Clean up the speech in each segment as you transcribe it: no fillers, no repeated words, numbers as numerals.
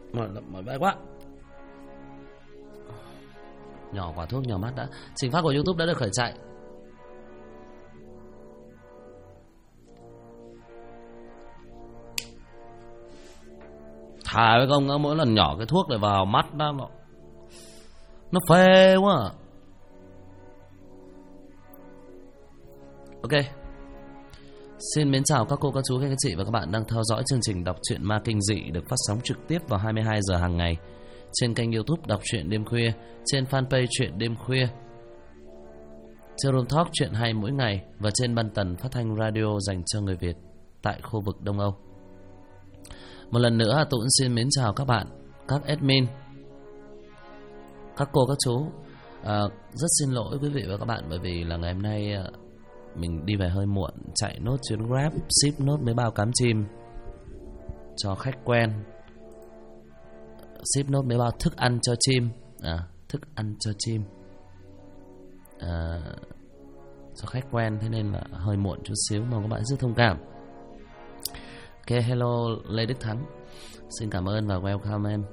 Mỏi vai quá. Nhỏ quả thuốc nhỏ mắt đã. Trình phát của YouTube đã được khởi chạy. Thà với công mỗi lần nhỏ cái thuốc này vào mắt nó phê quá à. Ok. Xin mến chào các cô, các chú, các chị và các bạn đang theo dõi chương trình đọc truyện ma kinh dị được phát sóng trực tiếp vào 22 giờ hàng ngày trên kênh YouTube Đọc truyện đêm khuya, trên fanpage Truyện đêm khuya, trên Room Talk Truyện hay mỗi ngày và trên băng tần phát thanh radio dành cho người Việt tại khu vực Đông Âu. Một lần nữa tôi cũng xin mến chào các bạn, các admin, các cô, các chú. Rất xin lỗi quý vị và các bạn bởi vì là ngày hôm nay mình đi về hơi muộn, chạy nốt chuyến Grab, ship nốt mấy bao cám chim cho khách quen, ship nốt mấy bao thức ăn cho chim, thức ăn cho chim cho khách quen, thế nên là hơi muộn chút xíu, mong các bạn rất thông cảm. Ok, hello Lê Đức Thắng, xin cảm ơn và welcome em.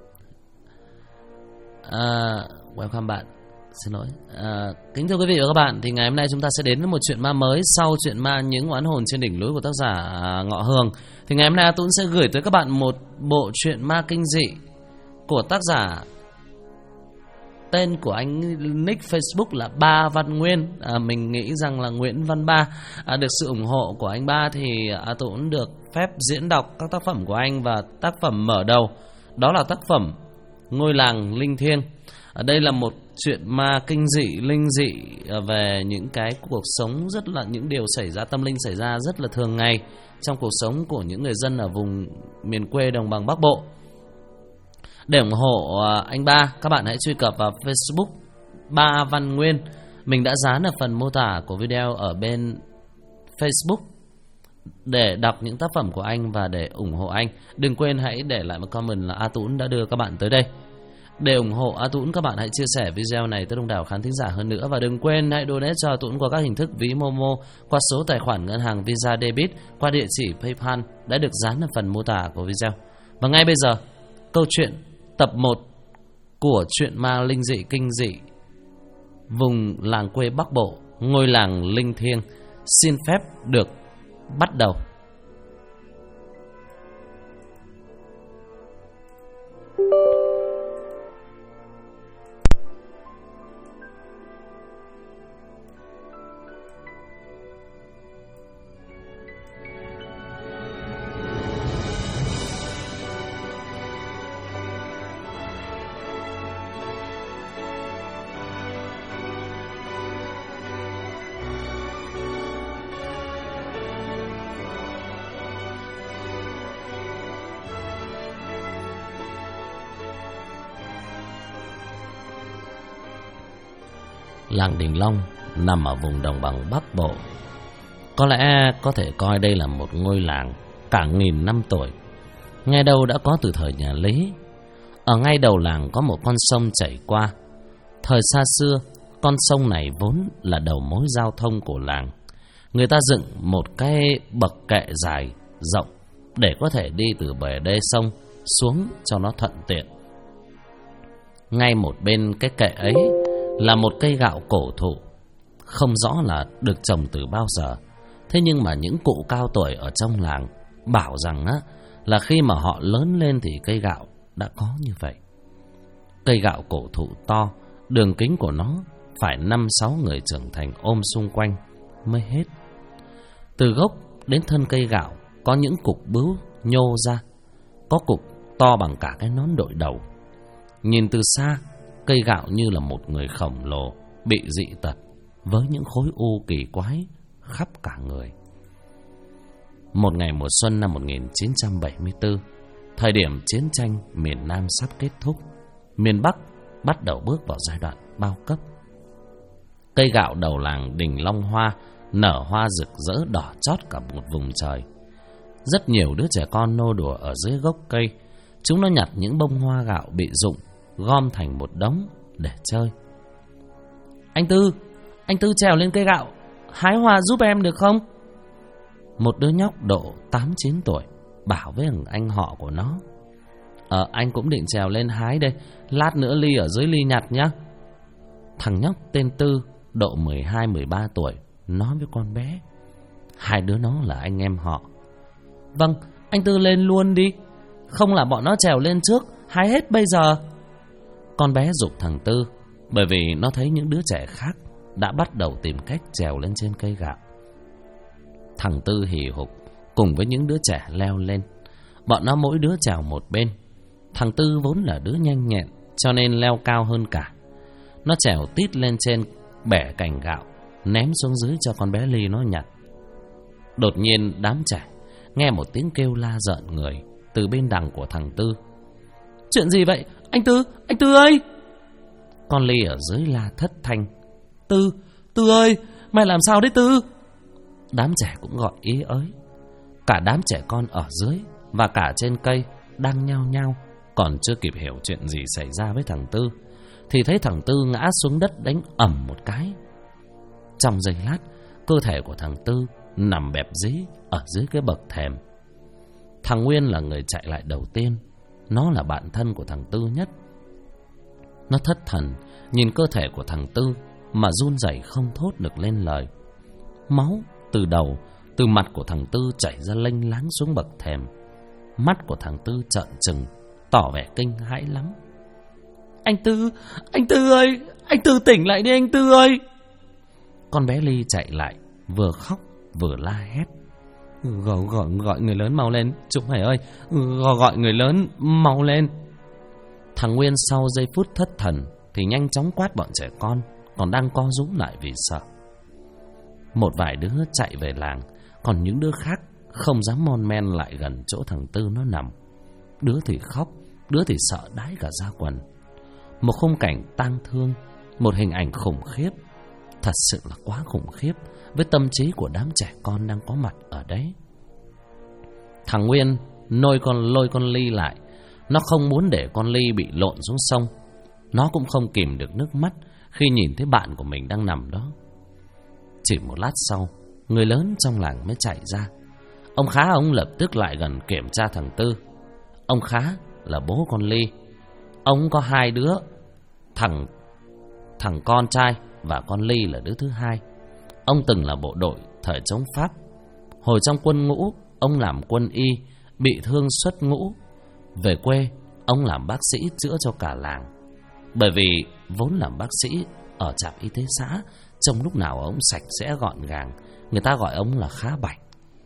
Welcome bạn. Xin lỗi. Kính thưa quý vị và các bạn, thì ngày hôm nay chúng ta sẽ đến với một chuyện ma mới sau chuyện ma Những Oán Hồn Trên Đỉnh Núi của tác giả Ngọ Hường. Thì ngày hôm nay tôi sẽ gửi tới các bạn một bộ truyện ma kinh dị của tác giả, tên của anh nick Facebook là Ba Văn Nguyên. Mình nghĩ rằng là Nguyễn Văn Ba. Được sự ủng hộ của anh Ba thì tôi cũng được phép diễn đọc các tác phẩm của anh, và tác phẩm mở đầu đó là tác phẩm Ngôi Làng Linh Thiêng. Đây là một chuyện ma kinh dị, linh dị về những cái cuộc sống, rất là những điều xảy ra, tâm linh xảy ra rất là thường ngày trong cuộc sống của những người dân ở vùng miền quê đồng bằng Bắc Bộ. Để ủng hộ anh Ba, các bạn hãy truy cập vào Facebook Ba Văn Nguyên. Mình đã dán ở phần mô tả của video ở bên Facebook để đọc những tác phẩm của anh và để ủng hộ anh. Đừng quên hãy để lại một comment là A Tún đã đưa các bạn tới đây. Để ủng hộ A Tún, các bạn hãy chia sẻ video này tới đông đảo khán thính giả hơn nữa. Và đừng quên hãy donate cho A Tún qua các hình thức ví Momo, qua số tài khoản ngân hàng Visa Debit, qua địa chỉ PayPal đã được dán ở phần mô tả của video. Và ngay bây giờ, câu chuyện tập 1 của chuyện ma linh dị kinh dị vùng làng quê Bắc Bộ, Ngôi Làng Linh Thiêng xin phép được bắt đầu. Làng Đình Long nằm ở vùng đồng bằng Bắc Bộ. Có lẽ có thể coi đây là một ngôi làng cả nghìn năm tuổi, nghe đâu đã có từ thời nhà Lý. Ở ngay đầu làng có một con sông chảy qua. Thời xa xưa, con sông này vốn là đầu mối giao thông của làng. Người ta dựng một cái bậc kệ dài rộng để có thể đi từ bề đê sông xuống cho nó thuận tiện. Ngay một bên cái kệ ấy là một cây gạo cổ thụ, không rõ là được trồng từ bao giờ. Thế nhưng mà những cụ cao tuổi ở trong làng bảo rằng là khi mà họ lớn lên thì cây gạo đã có như vậy. Cây gạo cổ thụ to, đường kính của nó phải 5-6 người trưởng thành ôm xung quanh mới hết. Từ gốc đến thân cây gạo có những cục bướu nhô ra, có cục to bằng cả cái nón đội đầu. Nhìn từ xa, cây gạo như là một người khổng lồ bị dị tật với những khối u kỳ quái khắp cả người. Một ngày mùa xuân năm 1974, thời điểm chiến tranh miền Nam sắp kết thúc, miền Bắc bắt đầu bước vào giai đoạn bao cấp. Cây gạo đầu làng Đình Long Hoa nở hoa rực rỡ đỏ chót cả một vùng trời. Rất nhiều đứa trẻ con nô đùa ở dưới gốc cây. Chúng nó nhặt những bông hoa gạo bị rụng, gom thành một đống để chơi. Anh Tư trèo lên cây gạo hái hoa giúp em được không? Một đứa nhóc độ 8-9 tuổi bảo với anh họ của nó. Anh cũng định trèo lên hái đây. Lát nữa Ly ở dưới Ly nhặt nhá. Thằng nhóc tên Tư, độ 12-13 tuổi, nói với con bé. Hai đứa nó là anh em họ. Vâng, anh Tư lên luôn đi. Không là bọn nó trèo lên trước, hái hết bây giờ. Con bé giục thằng Tư, bởi vì nó thấy những đứa trẻ khác đã bắt đầu tìm cách trèo lên trên cây gạo. Thằng Tư hì hục cùng với những đứa trẻ leo lên. Bọn nó mỗi đứa trèo một bên. Thằng Tư vốn là đứa nhanh nhẹn, cho nên leo cao hơn cả. Nó trèo tít lên trên bẻ cành gạo, ném xuống dưới cho con bé Ly nó nhặt. Đột nhiên đám trẻ nghe một tiếng kêu la rợn người từ bên đằng của thằng Tư. Chuyện gì vậy? Anh Tư ơi! Con Ly ở dưới la thất thanh. Tư ơi! Mày làm sao đấy Tư? Đám trẻ cũng gọi ý ới. Cả đám trẻ con ở dưới và cả trên cây đang nhao nhao, còn chưa kịp hiểu chuyện gì xảy ra với thằng Tư thì thấy thằng Tư ngã xuống đất đánh ầm một cái. Trong giây lát, cơ thể của thằng Tư nằm bẹp dí ở dưới cái bậc thềm. Thằng Nguyên là người chạy lại đầu tiên. Nó là bạn thân của thằng Tư nhất. Nó thất thần nhìn cơ thể của thằng Tư mà run rẩy không thốt được lên lời. Máu từ đầu, từ mặt của thằng Tư chảy ra lênh láng xuống bậc thềm. Mắt của thằng Tư trợn trừng, tỏ vẻ kinh hãi lắm. Anh Tư ơi! Anh Tư tỉnh lại đi anh Tư ơi! Con bé Ly chạy lại, vừa khóc vừa la hét. Gọi người lớn mau lên, chúng mày ơi! Gọi người lớn mau lên! Thằng Nguyên sau giây phút thất thần thì nhanh chóng quát bọn trẻ con còn đang co rúm lại vì sợ. Một vài đứa chạy về làng, còn những đứa khác không dám mon men lại gần chỗ thằng Tư nó nằm. Đứa thì khóc, đứa thì sợ đái cả da quần. Một khung cảnh tang thương, một hình ảnh khủng khiếp, thật sự là quá khủng khiếp với tâm trí của đám trẻ con đang có mặt ở đấy. Thằng Nguyên lôi con Ly lại. Nó không muốn để con Ly bị lộn xuống sông. Nó cũng không kìm được nước mắt khi nhìn thấy bạn của mình đang nằm đó. Chỉ một lát sau, người lớn trong làng mới chạy ra. Ông Khá ông lập tức lại gần kiểm tra thằng Tư. Ông Khá là bố con Ly. Ông có hai đứa, thằng con trai và con Ly là đứa thứ hai. Ông từng là bộ đội thời chống Pháp. Hồi trong quân ngũ, ông làm quân y, bị thương xuất ngũ. Về quê, ông làm bác sĩ chữa cho cả làng. Bởi vì vốn làm bác sĩ ở trạm y tế xã, trông lúc nào ông sạch sẽ gọn gàng, người ta gọi ông là Khá Bảnh.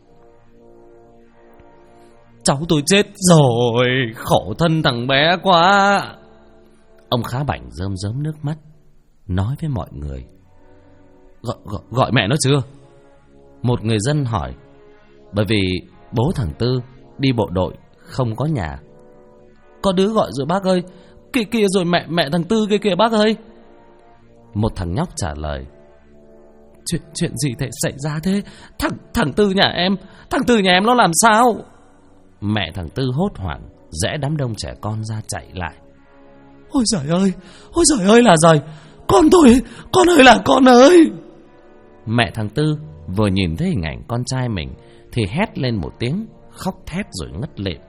Cháu tôi chết rồi, khổ thân thằng bé quá. Ông Khá Bảnh rơm rớm nước mắt, nói với mọi người. Gọi mẹ nó chưa? Một người dân hỏi. Bởi vì bố thằng Tư đi bộ đội, không có nhà. Có đứa gọi rồi bác ơi. Kìa rồi mẹ thằng Tư kìa bác ơi. Một thằng nhóc trả lời. Chuyện gì thể xảy ra thế? Thằng Tư nhà em nó làm sao? Mẹ thằng Tư hốt hoảng rẽ đám đông trẻ con ra chạy lại. Ôi giời ơi là giời! Con ơi là con ơi! Mẹ thằng Tư vừa nhìn thấy hình ảnh con trai mình thì hét lên một tiếng, khóc thét rồi ngất lịm.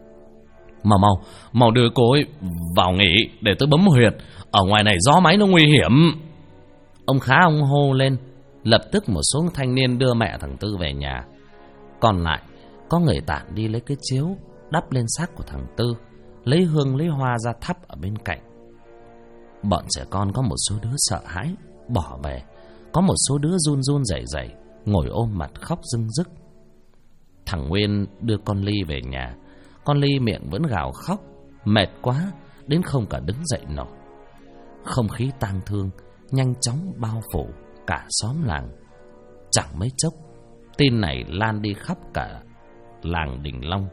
Mau đưa cô ấy vào nghỉ để tôi bấm huyệt. Ở ngoài này gió máy nó nguy hiểm. Ông Khá ông hô lên. Lập tức một số thanh niên đưa mẹ thằng Tư về nhà. Còn lại có người tản đi lấy cái chiếu đắp lên xác của thằng Tư, lấy hương lấy hoa ra thắp ở bên cạnh. Bọn trẻ con có một số đứa sợ hãi bỏ về, có một số đứa run run rẩy rẩy ngồi ôm mặt khóc rưng rức. Thằng Nguyên đưa con Ly về nhà. Con Ly miệng vẫn gào khóc, mệt quá đến không cả đứng dậy nổi. Không khí tang thương nhanh chóng bao phủ cả xóm làng. Chẳng mấy chốc, tin này lan đi khắp cả làng Đình Long.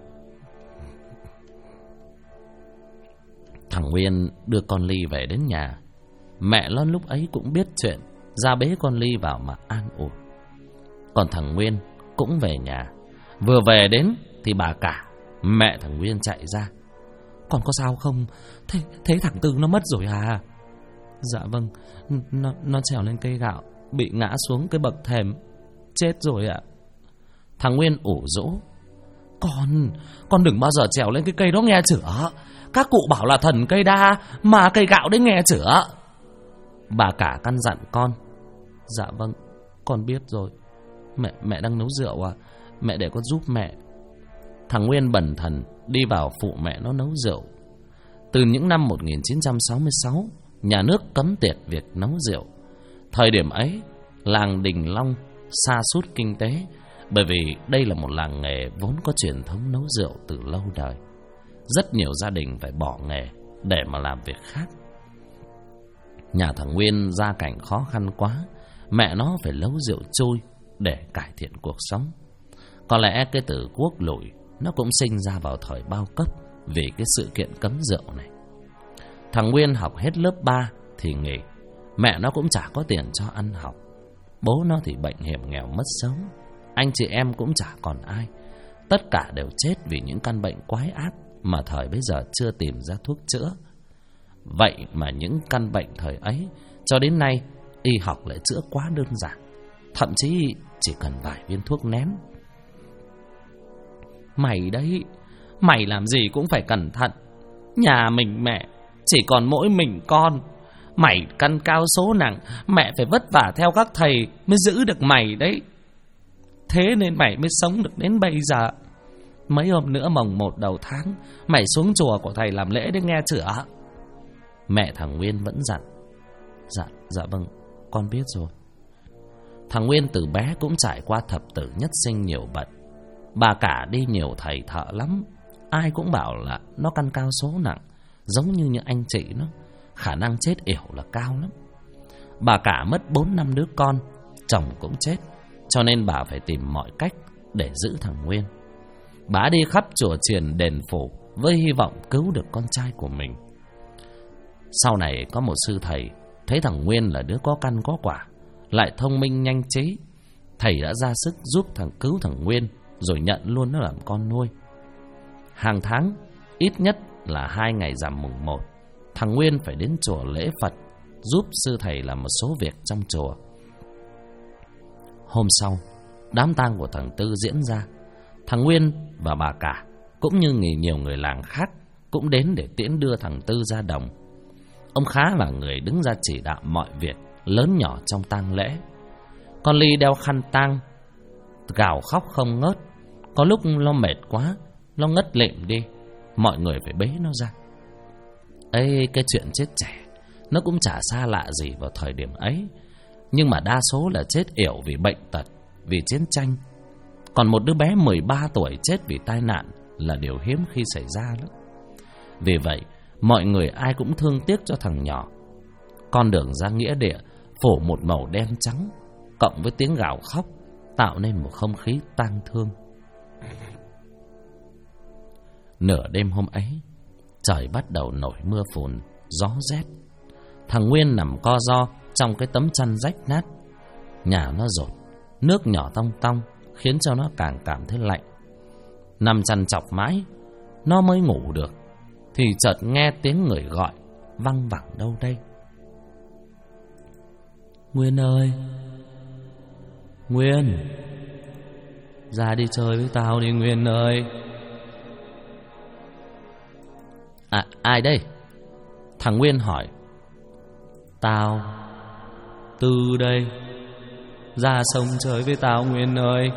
Thằng Nguyên đưa con Ly về đến nhà. Mẹ nó lúc ấy cũng biết chuyện, ra bế con Ly vào mà an ủi. Còn thằng Nguyên cũng về nhà. Vừa về đến thì bà cả, mẹ thằng Nguyên chạy ra. Con có sao không? Thế thằng Tư nó mất rồi à? Dạ vâng, nó trèo lên cây gạo, bị ngã xuống cái bậc thềm, chết rồi ạ. Thằng Nguyên ủ rũ. Con đừng bao giờ trèo lên cái cây đó nghe chửa. Các cụ bảo là thần cây đa, mà cây gạo đấy nghe chửa. Bà cả căn dặn con. Dạ vâng, con biết rồi. Mẹ đang nấu rượu à? Mẹ để con giúp mẹ. Thằng Nguyên bần thần đi vào phụ mẹ nó nấu rượu. Từ những năm 1966, nhà nước cấm tiệt việc nấu rượu. Thời điểm ấy, làng Đình Long sa sút kinh tế, bởi vì đây là một làng nghề vốn có truyền thống nấu rượu từ lâu đời. Rất nhiều gia đình phải bỏ nghề để mà làm việc khác. Nhà thằng Nguyên gia cảnh khó khăn quá, mẹ nó phải nấu rượu trôi để cải thiện cuộc sống. Có lẽ cái từ quốc lụi nó cũng sinh ra vào thời bao cấp vì cái sự kiện cấm rượu này. Thằng Nguyên học hết lớp 3 thì nghỉ. Mẹ nó cũng chả có tiền cho ăn học. Bố nó thì bệnh hiểm nghèo mất sớm. Anh chị em cũng chả còn ai. Tất cả đều chết vì những căn bệnh quái ác mà thời bấy giờ chưa tìm ra thuốc chữa. Vậy mà những căn bệnh thời ấy cho đến nay y học lại chữa quá đơn giản. Thậm chí chỉ cần vài viên thuốc nén. Mày đấy, mày làm gì cũng phải cẩn thận. Nhà mình mẹ chỉ còn mỗi mình con. Mày căn cao số nặng, mẹ phải vất vả theo các thầy mới giữ được mày đấy. Thế nên mày mới sống được đến bây giờ. Mấy hôm nữa mồng 1 đầu tháng, mày xuống chùa của thầy làm lễ để nghe chữa. Mẹ thằng Nguyên vẫn dặn. Dạ vâng, con biết rồi. Thằng Nguyên từ bé cũng trải qua thập tử nhất sinh nhiều bận. Bà cả đi nhiều thầy thợ lắm. Ai cũng bảo là nó căn cao số nặng, giống như những anh chị nó, khả năng chết yểu là cao lắm. Bà cả mất 4-5 đứa con, chồng cũng chết, cho nên bà phải tìm mọi cách để giữ thằng Nguyên. Bà đi khắp chùa chiền đền phủ với hy vọng cứu được con trai của mình. Sau này có một sư thầy thấy thằng Nguyên là đứa có căn có quả, lại thông minh nhanh trí. Thầy đã ra sức giúp cứu thằng Nguyên, rồi nhận luôn nó làm con nuôi. Hàng tháng, ít nhất là 2 ngày rằm mùng 1, thằng Nguyên phải đến chùa lễ Phật, giúp sư thầy làm một số việc trong chùa. Hôm sau, đám tang của thằng Tư diễn ra. Thằng Nguyên và bà cả, cũng như nhiều người làng khác, cũng đến để tiễn đưa thằng Tư ra đồng. Ông Khá là người đứng ra chỉ đạo mọi việc lớn nhỏ trong tang lễ. Con Ly đeo khăn tang, gào khóc không ngớt. Có lúc nó mệt quá, nó ngất lịm đi, mọi người phải bế nó ra. Ê, cái chuyện chết trẻ nó cũng chả xa lạ gì vào thời điểm ấy. Nhưng mà đa số là chết yểu vì bệnh tật, vì chiến tranh. Còn một đứa bé 13 tuổi chết vì tai nạn là điều hiếm khi xảy ra lắm. Vì vậy, mọi người ai cũng thương tiếc cho thằng nhỏ. Con đường ra nghĩa địa phủ một màu đen trắng, cộng với tiếng gào khóc, tạo nên một không khí tang thương. Nửa đêm hôm ấy, trời bắt đầu nổi mưa phùn, gió rét. Thằng Nguyên nằm co ro trong cái tấm chăn rách nát. Nhà nó dột, nước nhỏ tong tong, khiến cho nó càng cảm thấy lạnh. Nằm chằn chọc mãi, nó mới ngủ được, thì chợt nghe tiếng người gọi văng vẳng đâu đây. Nguyên ơi, Nguyên, ra đi chơi với tao đi Nguyên ơi. À, ai đây? Thằng Nguyên hỏi. Tao, Tư đây. Ra sông chơi với tao Nguyên ơi.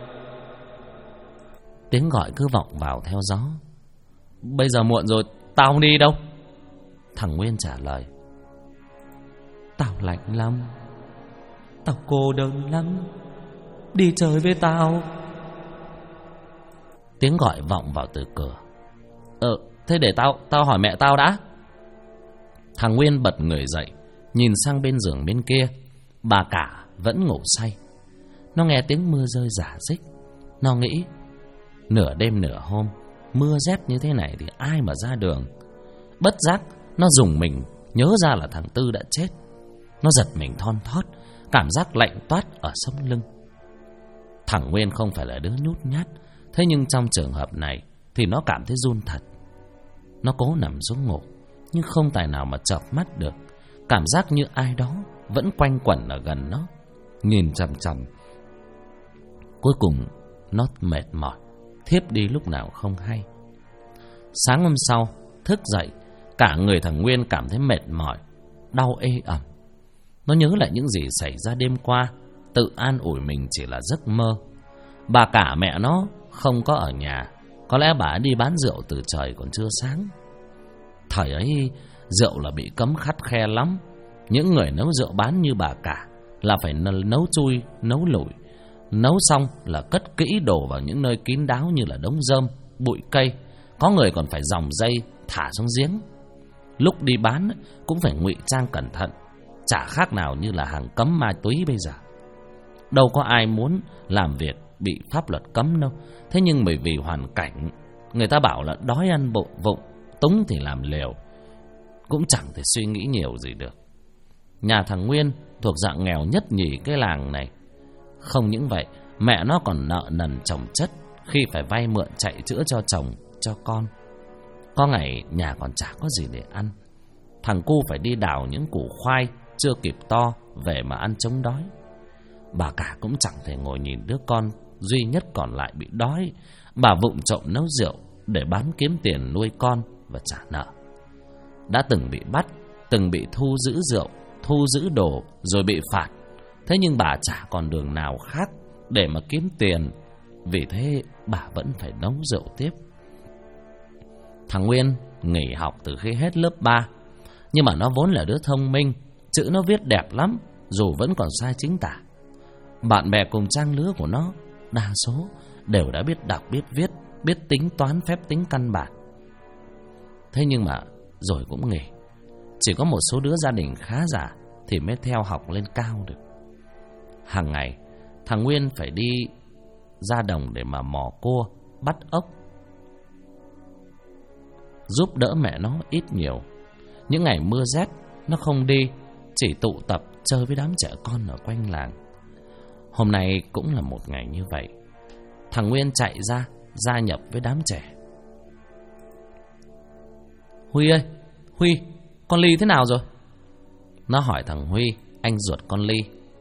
Tiếng gọi cứ vọng vào theo gió. Bây giờ muộn rồi, tao không đi đâu. Thằng Nguyên trả lời. Tao lạnh lắm, tao cô đơn lắm, đi chơi với tao. Tiếng gọi vọng vào từ cửa. Thế để tao hỏi mẹ tao đã. Thằng Nguyên bật người dậy, nhìn sang bên giường bên kia. Bà cả vẫn ngủ say. Nó nghe tiếng mưa rơi rả rích. Nó nghĩ, nửa đêm nửa hôm, mưa rét như thế này thì ai mà ra đường. Bất giác nó rùng mình, nhớ ra là thằng Tư đã chết. Nó giật mình thon thót, cảm giác lạnh toát ở sống lưng. Thằng Nguyên không phải là đứa nhút nhát, thế nhưng trong trường hợp này thì nó cảm thấy run thật. Nó cố nằm xuống ngủ, nhưng không tài nào mà chợp mắt được. Cảm giác như ai đó vẫn quanh quẩn ở gần nó, nhìn chằm chằm. Cuối cùng nó mệt mỏi, thiếp đi lúc nào không hay. Sáng hôm sau thức dậy, cả người thằng Nguyên cảm thấy mệt mỏi, đau ê ẩm. Nó nhớ lại những gì xảy ra đêm qua, tự an ủi mình chỉ là giấc mơ. Bà cả mẹ nó không có ở nhà, có lẽ bà đi bán rượu từ trời còn chưa sáng. Thời ấy rượu là bị cấm khắt khe lắm. Những người nấu rượu bán như bà cả là phải nấu chui, nấu lủi. Nấu xong là cất kỹ đồ vào những nơi kín đáo như là đống rơm, bụi cây. Có người còn phải dòng dây thả xuống giếng. Lúc đi bán cũng phải ngụy trang cẩn thận, chả khác nào như là hàng cấm ma túy bây giờ. Đâu có ai muốn làm việc bị pháp luật cấm đâu. Thế nhưng bởi vì hoàn cảnh, người ta bảo là đói ăn vụng, túng thì làm liều, cũng chẳng thể suy nghĩ nhiều gì được. Nhà thằng Nguyên thuộc dạng nghèo nhất nhì cái làng này. Không những vậy, mẹ nó còn nợ nần chồng chất khi phải vay mượn chạy chữa cho chồng, cho con. Có ngày nhà còn chả có gì để ăn. Thằng cu phải đi đào những củ khoai chưa kịp to về mà ăn chống đói. Bà cả cũng chẳng thể ngồi nhìn đứa con duy nhất còn lại bị đói. Bà vụng trộm nấu rượu để bán kiếm tiền nuôi con và trả nợ. Đã từng bị bắt, từng bị thu giữ rượu, thu giữ đồ rồi bị phạt. Thế nhưng bà chả còn đường nào khác để mà kiếm tiền. Vì thế bà vẫn phải nấu rượu tiếp. Thằng Nguyên nghỉ học từ khi hết lớp 3. Nhưng mà nó vốn là đứa thông minh, chữ nó viết đẹp lắm, dù vẫn còn sai chính tả. Bạn bè cùng trang lứa của nó đa số đều đã biết đọc, biết viết, biết tính toán phép tính căn bản. Thế nhưng mà rồi cũng nghỉ. Chỉ có một số đứa gia đình khá giả thì mới theo học lên cao được. Hàng ngày thằng Nguyên phải đi ra đồng để mà mò cua, bắt ốc, giúp đỡ mẹ nó ít nhiều. Những ngày mưa rét nó không đi, chỉ tụ tập chơi với đám trẻ con ở quanh làng. Hôm nay cũng là một ngày như vậy. Thằng Nguyên chạy ra, gia nhập với đám trẻ. Huy ơi, Huy, con Ly thế nào rồi? Nó hỏi thằng Huy, anh ruột con Ly.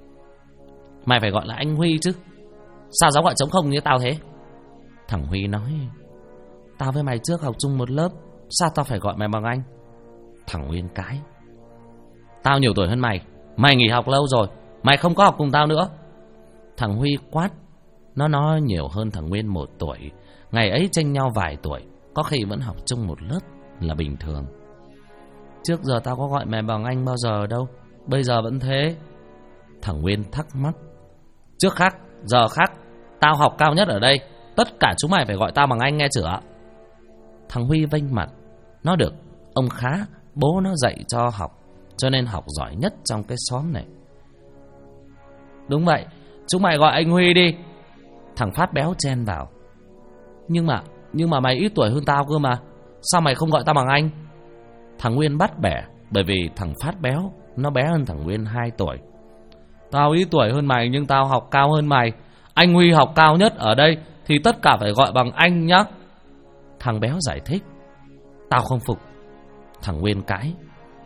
Mày phải gọi là anh Huy chứ, sao dám gọi trống không như tao thế? Thằng Huy nói, tao với mày trước học chung một lớp, sao tao phải gọi mày bằng anh? Thằng Nguyên cãi, tao nhiều tuổi hơn mày, mày nghỉ học lâu rồi, mày không có học cùng tao nữa. Thằng Huy quát, nó nói nhiều hơn thằng Nguyên 1 tuổi. Ngày ấy chênh nhau vài tuổi, có khi vẫn học chung một lớp là bình thường. Trước giờ tao có gọi mày bằng anh bao giờ đâu, bây giờ vẫn thế. Thằng Nguyên thắc mắc, trước khác, giờ khác, tao học cao nhất ở đây, tất cả chúng mày phải gọi tao bằng anh nghe chửa. Thằng Huy vênh mặt, nó được ông Khá, bố nó dạy cho học, cho nên học giỏi nhất trong cái xóm này. Đúng vậy, chúng mày gọi anh Huy đi. Thằng Phát béo chen vào, Nhưng mà mày ít tuổi hơn tao cơ mà, sao mày không gọi tao bằng anh? Thằng Nguyên bắt bẻ, bởi vì thằng Phát béo nó bé hơn thằng Nguyên 2 tuổi. Tao ít tuổi hơn mày nhưng tao học cao hơn mày. Anh Huy học cao nhất ở đây thì tất cả phải gọi bằng anh nhá. Thằng béo giải thích. Tao không phục. Thằng Nguyên cãi.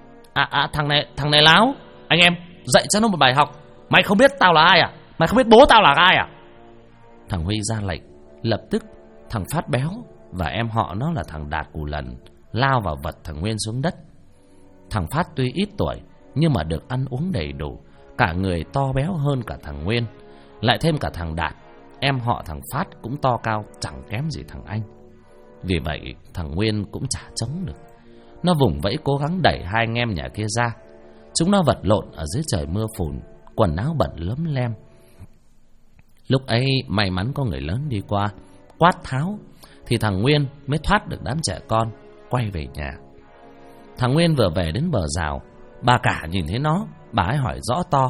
Thằng này láo. Anh em dạy cho nó một bài học. Mày không biết tao là ai à? Mày không biết bố tao là ai à? Thằng Huy ra lệnh. Lập tức thằng Phát béo và em họ nó là thằng Đạt Cù Lần lao vào vật thằng Nguyên xuống đất. Thằng Phát tuy ít tuổi nhưng mà được ăn uống đầy đủ, cả người to béo hơn cả thằng Nguyên. Lại thêm cả thằng Đạt, em họ thằng Phát cũng to cao chẳng kém gì thằng anh. Vì vậy thằng Nguyên cũng chả chống được. Nó vùng vẫy cố gắng đẩy hai anh em nhà kia ra. Chúng nó vật lộn ở dưới trời mưa phùn, quần áo bẩn lấm lem. Lúc ấy may mắn có người lớn đi qua quát tháo thì thằng Nguyên mới thoát được đám trẻ con, quay về nhà. Thằng Nguyên vừa về đến bờ rào, bà cả nhìn thấy nó, bà ấy hỏi rõ to.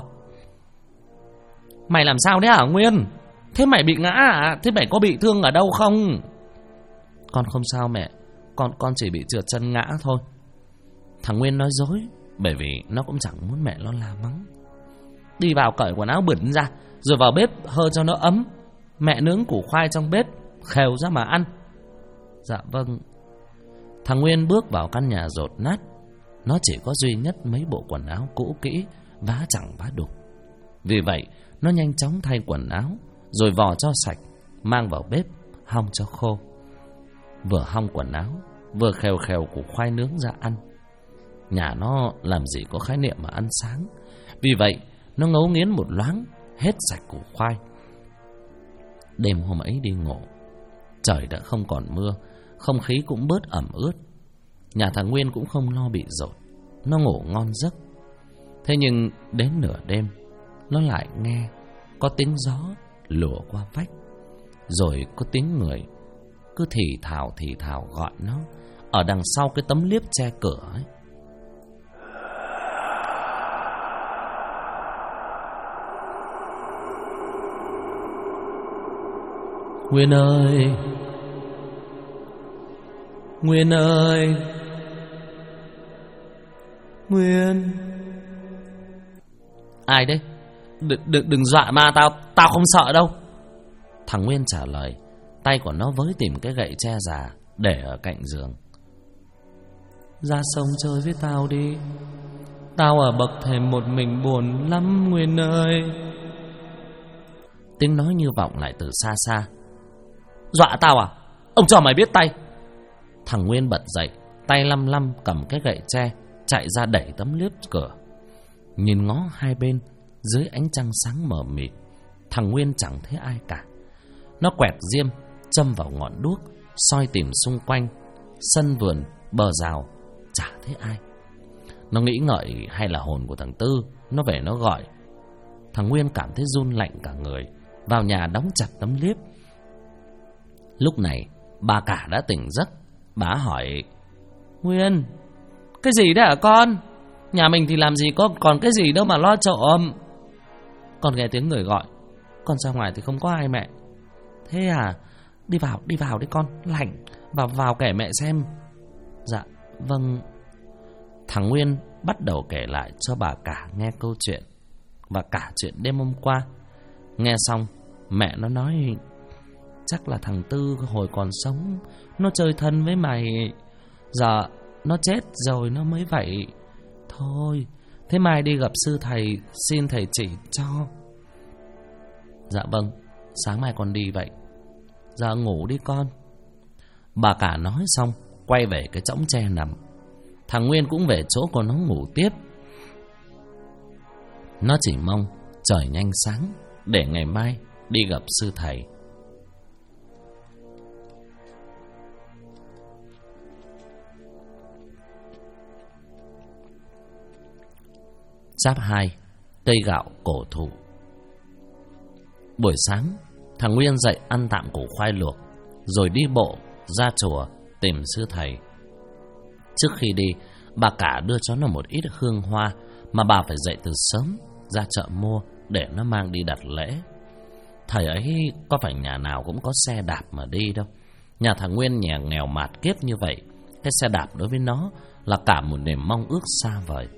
Mày làm sao đấy hả Nguyên? Thế mày bị ngã à? Thế mày có bị thương ở đâu không? Con không sao mẹ, con chỉ bị trượt chân ngã thôi. Thằng Nguyên nói dối, bởi vì nó cũng chẳng muốn mẹ nó la mắng. Đi vào cởi quần áo bẩn ra, rồi vào bếp hơ cho nó ấm. Mẹ nướng củ khoai trong bếp, khều ra mà ăn. Dạ vâng. Thằng Nguyên bước vào căn nhà dột nát. Nó chỉ có duy nhất mấy bộ quần áo cũ kỹ, vá chẳng vá đục. Vì vậy nó nhanh chóng thay quần áo, rồi vò cho sạch, mang vào bếp, hong cho khô. Vừa hong quần áo, vừa khèo khèo củ khoai nướng ra ăn. Nhà nó làm gì có khái niệm mà ăn sáng, vì vậy nó ngấu nghiến một loáng hết sạch củ khoai. Đêm hôm ấy đi ngủ, trời đã không còn mưa, không khí cũng bớt ẩm ướt. Nhà thằng Nguyên cũng không lo bị dột, nó ngủ ngon giấc. Thế nhưng đến nửa đêm, nó lại nghe có tiếng gió lùa qua vách, rồi có tiếng người cứ thì thào gọi nó ở đằng sau cái tấm liếp che cửa ấy. Nguyên ơi, Nguyên ơi, Nguyên. Ai đấy? Đừng dọa ma tao không sợ đâu. Thằng Nguyên trả lời, tay của nó với tìm cái gậy tre già để ở cạnh giường. Ra sông chơi với tao đi, tao ở bậc thềm một mình buồn lắm Nguyên ơi. Tiếng nói như vọng lại từ xa xa. Dọa tao à? Ông cho mày biết tay. Thằng Nguyên bật dậy, tay lăm lăm cầm cái gậy tre, chạy ra đẩy tấm liếp cửa. Nhìn ngó hai bên, dưới ánh trăng sáng mờ mịt, thằng Nguyên chẳng thấy ai cả. Nó quẹt diêm, châm vào ngọn đuốc, soi tìm xung quanh sân vườn, bờ rào, chả thấy ai. Nó nghĩ ngợi hay là hồn của thằng Tư nó về nó gọi. Thằng Nguyên cảm thấy run lạnh cả người, vào nhà đóng chặt tấm liếp. Lúc này bà cả đã tỉnh giấc. Bà hỏi: Nguyên, cái gì đấy hả con? Nhà mình thì làm gì có còn cái gì đâu mà lo trộm. Con nghe tiếng người gọi, con ra ngoài thì không có ai mẹ. Thế à? Đi vào đi con, lạnh. Vào kể mẹ xem. Dạ vâng. Thằng Nguyên bắt đầu kể lại cho bà cả nghe câu chuyện và cả chuyện đêm hôm qua. Nghe xong, mẹ nó nói: chắc là thằng Tư hồi còn sống nó chơi thân với mày, giờ nó chết rồi nó mới vậy. Thôi, thế mai đi gặp sư thầy, xin thầy chỉ cho. Dạ vâng, sáng mai con đi vậy. Giờ ngủ đi con. Bà cả nói xong, quay về cái chõng tre nằm. Thằng Nguyên cũng về chỗ của nó ngủ tiếp. Nó chỉ mong trời nhanh sáng để ngày mai đi gặp sư thầy. Chap 2. Cây gạo cổ thụ. Buổi sáng, thằng Nguyên dậy ăn tạm củ khoai luộc, rồi đi bộ ra chùa tìm sư thầy. Trước khi đi, bà cả đưa cho nó một ít hương hoa mà bà phải dậy từ sớm ra chợ mua để nó mang đi đặt lễ. Thời ấy có phải nhà nào cũng có xe đạp mà đi đâu. Nhà thằng Nguyên nhà nghèo mạt kiếp như vậy, cái xe đạp đối với nó là cả một niềm mong ước xa vời.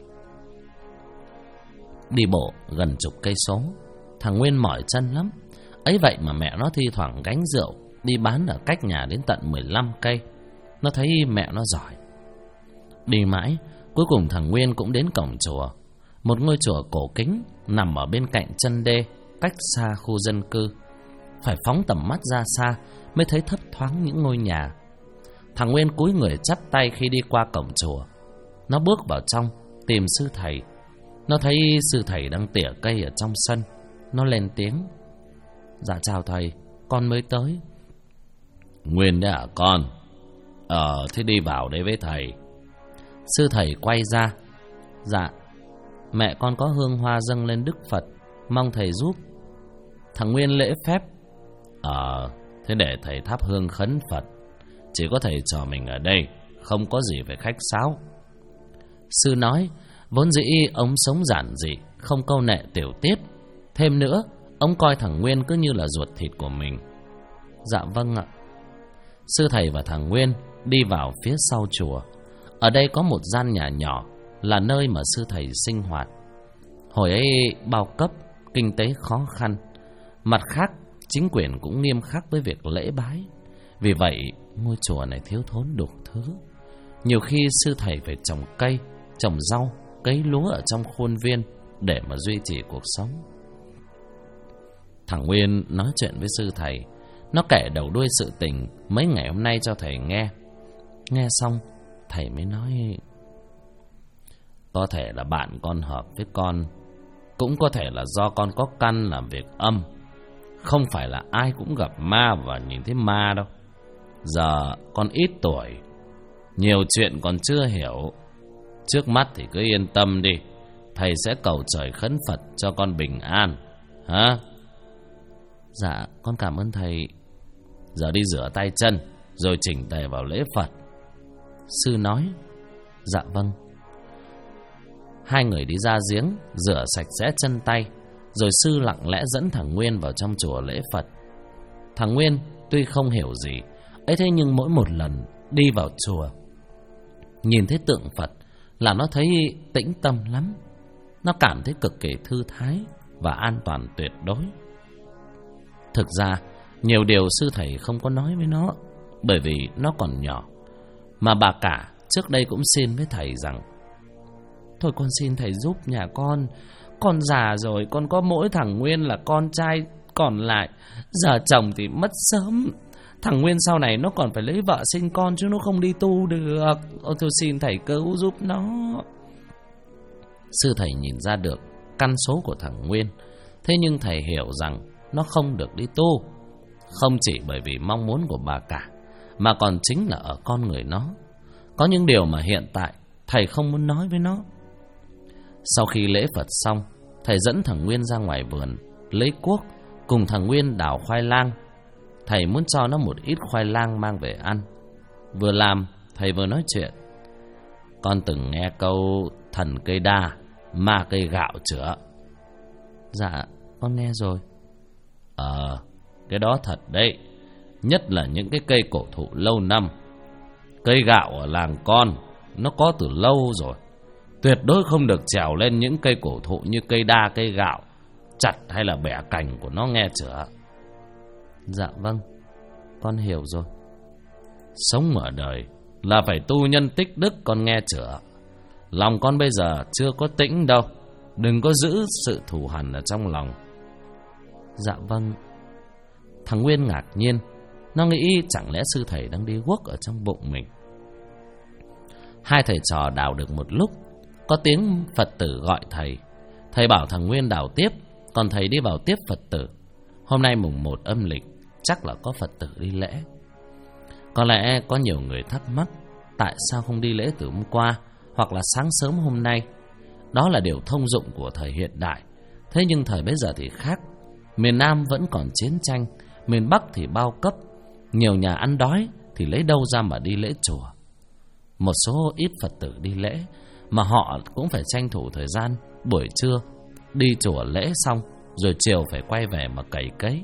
Đi bộ gần chục cây số, thằng Nguyên mỏi chân lắm. Ấy vậy mà mẹ nó thi thoảng gánh rượu đi bán ở cách nhà đến tận 15 cây. Nó thấy mẹ nó giỏi. Đi mãi, cuối cùng thằng Nguyên cũng đến cổng chùa. Một ngôi chùa cổ kính nằm ở bên cạnh chân đê, cách xa khu dân cư. Phải phóng tầm mắt ra xa mới thấy thấp thoáng những ngôi nhà. Thằng Nguyên cúi người chắp tay khi đi qua cổng chùa. Nó bước vào trong tìm sư thầy. Nó thấy sư thầy đang tỉa cây ở trong sân. Nó lên tiếng: Dạ chào thầy, con mới tới. Nguyên đấy hả con? Thế đi vào đây với thầy. Sư thầy quay ra: Dạ, mẹ con có hương hoa dâng lên Đức Phật, mong thầy giúp. Thằng Nguyên lễ phép: Thế để thầy thắp hương khấn Phật. Chỉ có thầy trò mình ở đây, không có gì phải khách sáo. Sư nói vốn dĩ ông sống giản dị, không câu nệ tiểu tiết. Thêm nữa, ông coi thằng Nguyên cứ như là ruột thịt của mình. Dạ vâng ạ. Sư thầy và thằng Nguyên đi vào phía sau chùa. Ở đây có một gian nhà nhỏ, là nơi mà sư thầy sinh hoạt. Hồi ấy bao cấp, kinh tế khó khăn. Mặt khác, chính quyền cũng nghiêm khắc với việc lễ bái. Vì vậy, ngôi chùa này thiếu thốn đủ thứ. Nhiều khi sư thầy phải trồng cây, trồng rau, cấy lúa ở trong khuôn viên để mà duy trì cuộc sống. Thằng Nguyên nói chuyện với sư thầy. Nó kể đầu đuôi sự tình mấy ngày hôm nay cho thầy nghe. Nghe xong thầy mới nói: có thể là bạn con hợp với con, cũng có thể là do con có căn làm việc âm. Không phải là ai cũng gặp ma và nhìn thấy ma đâu. Giờ con ít tuổi, nhiều chuyện còn chưa hiểu. Trước mắt thì cứ yên tâm đi, thầy sẽ cầu trời khấn Phật cho con bình an. Hả? Dạ, con cảm ơn thầy. Giờ đi rửa tay chân rồi chỉnh tề vào lễ Phật, sư nói. Dạ vâng. Hai người đi ra giếng rửa sạch sẽ chân tay, rồi sư lặng lẽ dẫn thằng Nguyên vào trong chùa lễ Phật. Thằng Nguyên tuy không hiểu gì ấy, thế nhưng mỗi một lần đi vào chùa, nhìn thấy tượng Phật là nó thấy tĩnh tâm lắm. Nó cảm thấy cực kỳ thư thái và an toàn tuyệt đối. Thực ra nhiều điều sư thầy không có nói với nó, bởi vì nó còn nhỏ. Mà bà cả trước đây cũng xin với thầy rằng: thôi con xin thầy giúp nhà con già rồi, con có mỗi thằng Nguyên là con trai còn lại, giờ chồng thì mất sớm. Thằng Nguyên sau này nó còn phải lấy vợ sinh con, chứ nó không đi tu được. Thôi xin thầy cứu giúp nó. Sư thầy nhìn ra được căn số của thằng Nguyên, thế nhưng thầy hiểu rằng nó không được đi tu, không chỉ bởi vì mong muốn của bà cả, mà còn chính là ở con người nó. Có những điều mà hiện tại thầy không muốn nói với nó. Sau khi lễ Phật xong, thầy dẫn thằng Nguyên ra ngoài vườn lấy cuốc, cùng thằng Nguyên đào khoai lang. Thầy muốn cho nó một ít khoai lang mang về ăn. Vừa làm thầy vừa nói chuyện: con từng nghe câu thần cây đa, ma cây gạo chưa? Dạ con nghe rồi. Cái đó thật đấy, nhất là những cái cây cổ thụ lâu năm. Cây gạo ở làng con nó có từ lâu rồi, tuyệt đối không được trèo lên những cây cổ thụ như cây đa, cây gạo, chặt hay là bẻ cành của nó, nghe chưa? Dạ vâng, con hiểu rồi. Sống ở đời là phải tu nhân tích đức, con nghe chưa? Lòng con bây giờ chưa có tĩnh đâu, đừng có giữ sự thù hằn ở trong lòng. Dạ vâng. Thằng Nguyên ngạc nhiên, nó nghĩ chẳng lẽ sư thầy đang đi guốc ở trong bụng mình. Hai thầy trò đào được một lúc, có tiếng Phật tử gọi thầy. Thầy bảo thằng Nguyên đào tiếp, còn thầy đi vào tiếp Phật tử. Hôm nay mùng 1 âm lịch, chắc là có Phật tử đi lễ. Có lẽ có nhiều người thắc mắc tại sao không đi lễ từ hôm qua hoặc là sáng sớm hôm nay. Đó là điều thông dụng của thời hiện đại. Thế nhưng thời bấy giờ thì khác. Miền Nam vẫn còn chiến tranh, miền Bắc thì bao cấp. Nhiều nhà ăn đói thì lấy đâu ra mà đi lễ chùa. Một số ít Phật tử đi lễ, mà họ cũng phải tranh thủ thời gian buổi trưa đi chùa lễ xong, rồi chiều phải quay về mà cày cấy.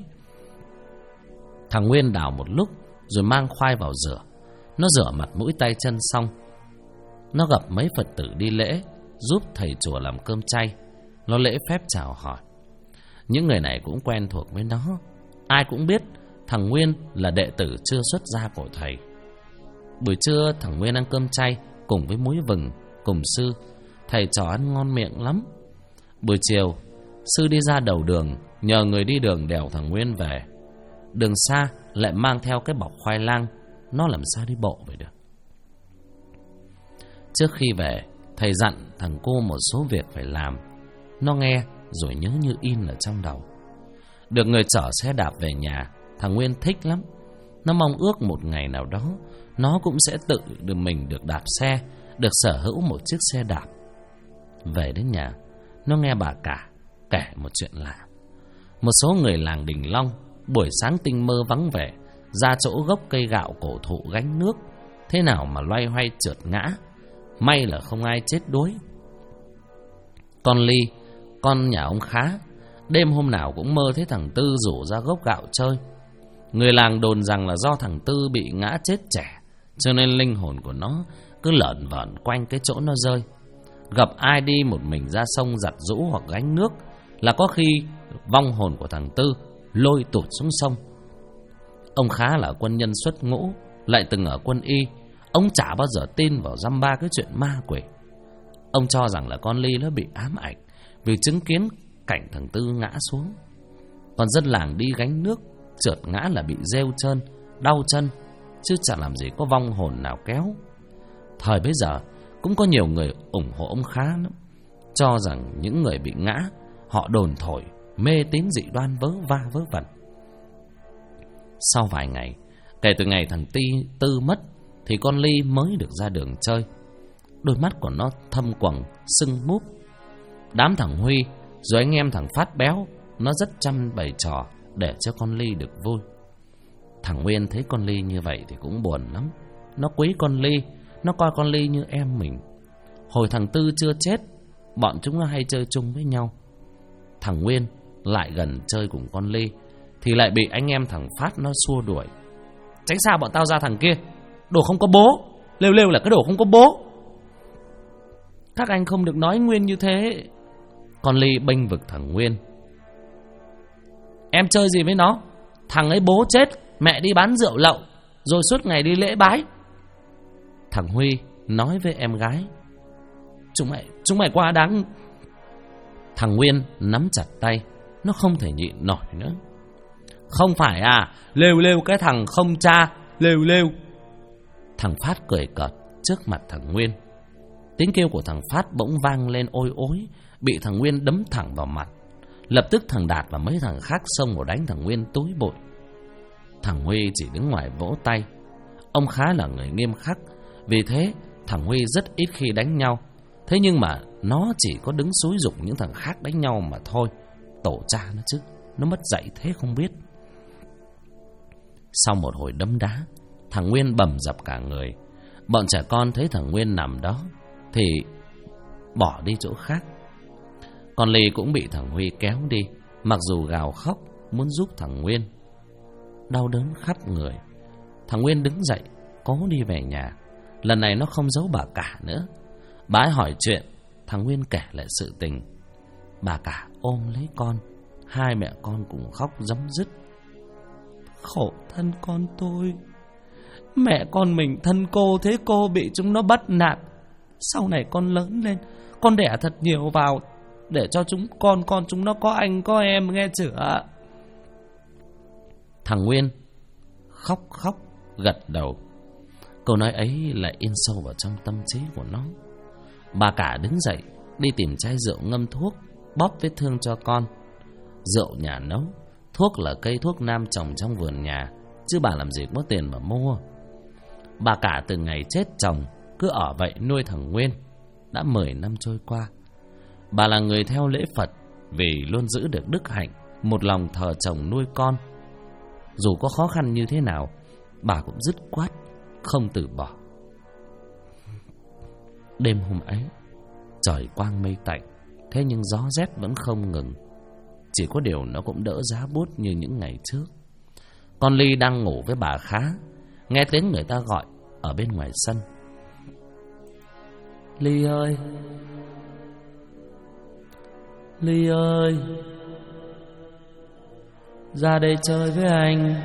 Thằng Nguyên đào một lúc rồi mang khoai vào rửa. Nó rửa mặt mũi tay chân xong, nó gặp mấy Phật tử đi lễ, giúp thầy chùa làm cơm chay. Nó lễ phép chào hỏi. Những người này cũng quen thuộc với nó. Ai cũng biết thằng Nguyên là đệ tử chưa xuất gia của thầy. Buổi trưa thằng Nguyên ăn cơm chay cùng với muối vừng cùng sư. Thầy trò ăn ngon miệng lắm. Buổi chiều sư đi ra đầu đường, nhờ người đi đường đèo thằng Nguyên về. Đường xa lại mang theo cái bọc khoai lang, nó làm sao đi bộ về được. Trước khi về, thầy dặn thằng cô một số việc phải làm. Nó nghe rồi nhớ như in ở trong đầu. Được người chở xe đạp về nhà, thằng Nguyên thích lắm. Nó mong ước một ngày nào đó nó cũng sẽ tự mình được đạp xe, được sở hữu một chiếc xe đạp. Về đến nhà, nó nghe bà cả kể một chuyện lạ. Một số người làng Đình Long buổi sáng tinh mơ vắng vẻ, ra chỗ gốc cây gạo cổ thụ gánh nước. Thế nào mà loay hoay trượt ngã, may là không ai chết đuối. Con Ly, con nhà ông Khá, đêm hôm nào cũng mơ thấy thằng Tư rủ ra gốc gạo chơi. Người làng đồn rằng là do thằng Tư bị ngã chết trẻ, cho nên linh hồn của nó cứ lởn vởn quanh cái chỗ nó rơi. Gặp ai đi một mình ra sông giặt giũ hoặc gánh nước là có khi vong hồn của thằng Tư lôi tụt xuống sông. Ông Khá là quân nhân xuất ngũ, lại từng ở quân y. Ông chả bao giờ tin vào dăm ba cái chuyện ma quỷ. Ông cho rằng là con Ly nó bị ám ảnh vì chứng kiến cảnh thằng Tư ngã xuống. Còn dân làng đi gánh nước trượt ngã là bị rêu trơn, đau chân, chứ chẳng làm gì có vong hồn nào kéo. Thời bấy giờ cũng có nhiều người ủng hộ ông Khá lắm, cho rằng những người bị ngã họ đồn thổi, mê tín dị đoan vớ va vớ vẩn. Sau vài ngày, kể từ ngày thằng Tư mất, thì con Ly mới được ra đường chơi. Đôi mắt của nó thâm quầng, sưng múp. Đám thằng Huy rồi anh em thằng Phát béo, nó rất chăm bày trò để cho con Ly được vui. Thằng Nguyên thấy con Ly như vậy thì cũng buồn lắm. Nó quý con Ly, nó coi con Ly như em mình. Hồi thằng Tư chưa chết, bọn chúng nó hay chơi chung với nhau. Thằng Nguyên lại gần chơi cùng con Ly thì lại bị anh em thằng Phát nó xua đuổi. Tránh xa bọn tao ra thằng kia, đồ không có bố, lêu lêu là cái đồ không có bố. Các anh không được nói Nguyên như thế. Con Ly bênh vực thằng Nguyên. Em chơi gì với nó? Thằng ấy bố chết, mẹ đi bán rượu lậu, rồi suốt ngày đi lễ bái. Thằng Huy nói với em gái. Chúng mày quá đáng. Thằng Nguyên nắm chặt tay, nó không thể nhịn nổi nữa. Không phải à, lêu lêu cái thằng không cha, lêu lêu. Thằng Phát cười cợt trước mặt thằng Nguyên. Tiếng kêu của thằng Phát bỗng vang lên ôi ối, bị thằng Nguyên đấm thẳng vào mặt. Lập tức thằng Đạt và mấy thằng khác xông vào đánh thằng Nguyên túi bụi. Thằng Huy chỉ đứng ngoài vỗ tay. Ông Khá là người nghiêm khắc, vì thế thằng Huy rất ít khi đánh nhau. Thế nhưng mà nó chỉ có đứng xúi giục những thằng khác đánh nhau mà thôi. Tổ cha nó chứ, nó mất dạy thế không biết. Sau một hồi đấm đá, thằng Nguyên bầm dập cả người. Bọn trẻ con thấy thằng Nguyên nằm đó thì bỏ đi chỗ khác. Con Ly cũng bị thằng Huy kéo đi, mặc dù gào khóc muốn giúp thằng Nguyên. Đau đớn khắp người, thằng Nguyên đứng dậy cố đi về nhà. Lần này nó không giấu bà cả nữa. Bà ấy hỏi chuyện, thằng Nguyên kể lại sự tình. Bà cả ôm lấy con, hai mẹ con cùng khóc rấm rứt. Khổ thân con tôi, mẹ con mình thân cô, thế cô bị chúng nó bắt nạt. Sau này con lớn lên, con đẻ thật nhiều vào để cho con chúng nó có anh có em, nghe chưa? Thằng Nguyên khóc gật đầu. Câu nói ấy lại in sâu vào trong tâm trí của nó. Bà cả đứng dậy đi tìm chai rượu ngâm thuốc, bóp vết thương cho con. Rượu nhà nấu, thuốc là cây thuốc nam trồng trong vườn nhà, chứ bà làm gì có tiền mà mua. Bà cả từ ngày chết chồng cứ ở vậy nuôi thằng Nguyên. Đã 10 năm trôi qua. Bà là người theo lễ Phật, vì luôn giữ được đức hạnh, một lòng thờ chồng nuôi con. Dù có khó khăn như thế nào, bà cũng dứt khoát không từ bỏ. Đêm hôm ấy, trời quang mây tạnh, thế nhưng gió rét vẫn không ngừng. Chỉ có điều nó cũng đỡ giá buốt như những ngày trước. Con Ly đang ngủ với bà Khá, nghe tiếng người ta gọi ở bên ngoài sân. Ly ơi, Ly ơi, ra đây chơi với anh.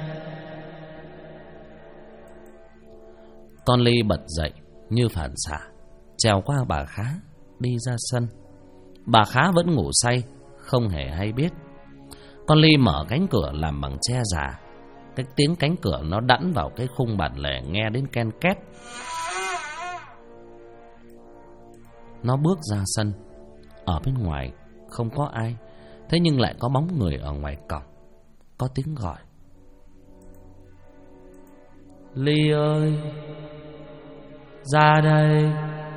Con Ly bật dậy như phản xạ, trèo qua bà Khá đi ra sân. Bà Khá vẫn ngủ say, không hề hay biết. Con Ly mở cánh cửa làm bằng tre già. Cái tiếng cánh cửa nó đẵn vào cái khung bản lề nghe đến ken két. Nó bước ra sân. Ở bên ngoài không có ai, thế nhưng lại có bóng người ở ngoài cổng. Có tiếng gọi. Ly ơi, ra đây.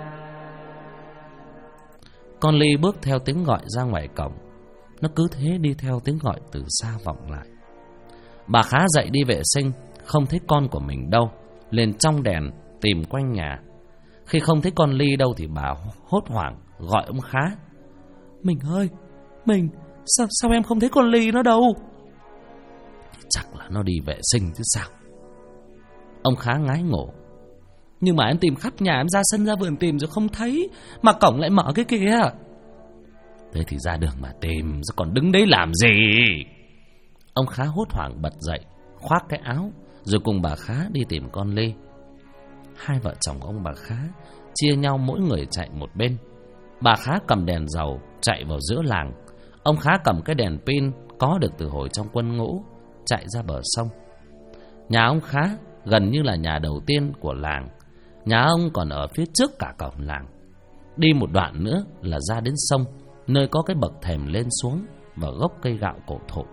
Con Ly bước theo tiếng gọi ra ngoài cổng. Nó cứ thế đi theo tiếng gọi từ xa vọng lại. Bà Khá dậy đi vệ sinh, không thấy con của mình đâu, liền trong đèn tìm quanh nhà. Khi không thấy con Ly đâu thì bà hốt hoảng gọi ông Khá. Mình ơi, mình, sao em không thấy con Ly nó đâu? Chắc là nó đi vệ sinh chứ sao. Ông Khá ngái ngổ. Nhưng mà em tìm khắp nhà, em ra sân ra vườn tìm rồi không thấy, mà cổng lại mở cái kia. Thế thì ra đường mà tìm, rồi còn đứng đấy làm gì? Ông Khá hốt hoảng bật dậy, khoác cái áo, rồi cùng bà Khá đi tìm con Ly. Hai vợ chồng ông bà Khá chia nhau mỗi người chạy một bên. Bà Khá cầm đèn dầu chạy vào giữa làng. Ông Khá cầm cái đèn pin có được từ hồi trong quân ngũ, chạy ra bờ sông. Nhà ông Khá gần như là nhà đầu tiên của làng. Nhà ông còn ở phía trước cả cổng làng. Đi một đoạn nữa là ra đến sông, nơi có cái bậc thềm lên xuống và gốc cây gạo cổ thụ.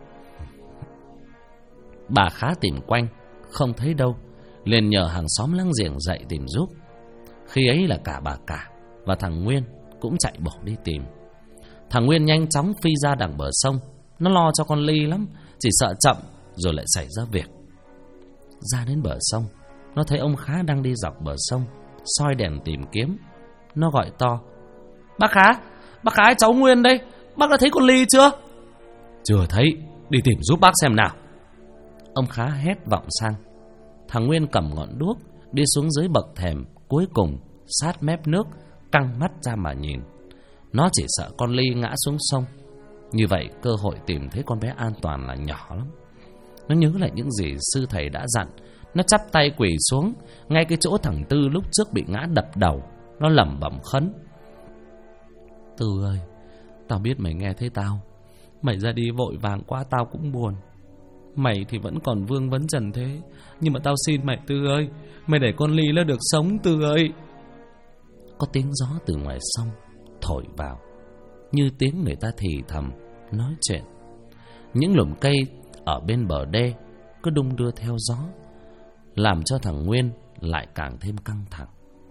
Bà Khá tìm quanh không thấy đâu, liền nhờ hàng xóm láng giềng dậy tìm giúp. Khi ấy là cả bà Cả và thằng Nguyên cũng chạy bộ đi tìm. Thằng Nguyên nhanh chóng phi ra đằng bờ sông. Nó lo cho con Ly lắm, chỉ sợ chậm rồi lại xảy ra việc. Ra đến bờ sông, nó thấy ông Khá đang đi dọc bờ sông, soi đèn tìm kiếm. Nó gọi to: bác Khá, cháu Nguyên đây. Bác đã thấy con Ly chưa? Chưa thấy, đi tìm giúp bác xem nào. Ông Khá hét vọng sang. Thằng Nguyên cầm ngọn đuốc đi xuống dưới bậc thềm cuối cùng, sát mép nước, căng mắt ra mà nhìn. Nó chỉ sợ con Ly ngã xuống sông. Như vậy cơ hội tìm thấy con bé an toàn là nhỏ lắm. Nó nhớ lại những gì sư thầy đã dặn. Nó chắp tay quỳ xuống ngay cái chỗ thằng Tư lúc trước bị ngã đập đầu. Nó lẩm bẩm khấn: Tư ơi, tao biết mày nghe thấy tao. Mày ra đi vội vàng quá tao cũng buồn. Mày thì vẫn còn vương vấn trần thế, nhưng mà tao xin mày Tư ơi, mày để con Ly nó được sống Tư ơi. Có tiếng gió từ ngoài sông thổi vào, như tiếng người ta thì thầm nói chuyện. Những lùm cây ở bên bờ đê cứ đung đưa theo gió, làm cho thằng Nguyên lại càng thêm căng thẳng.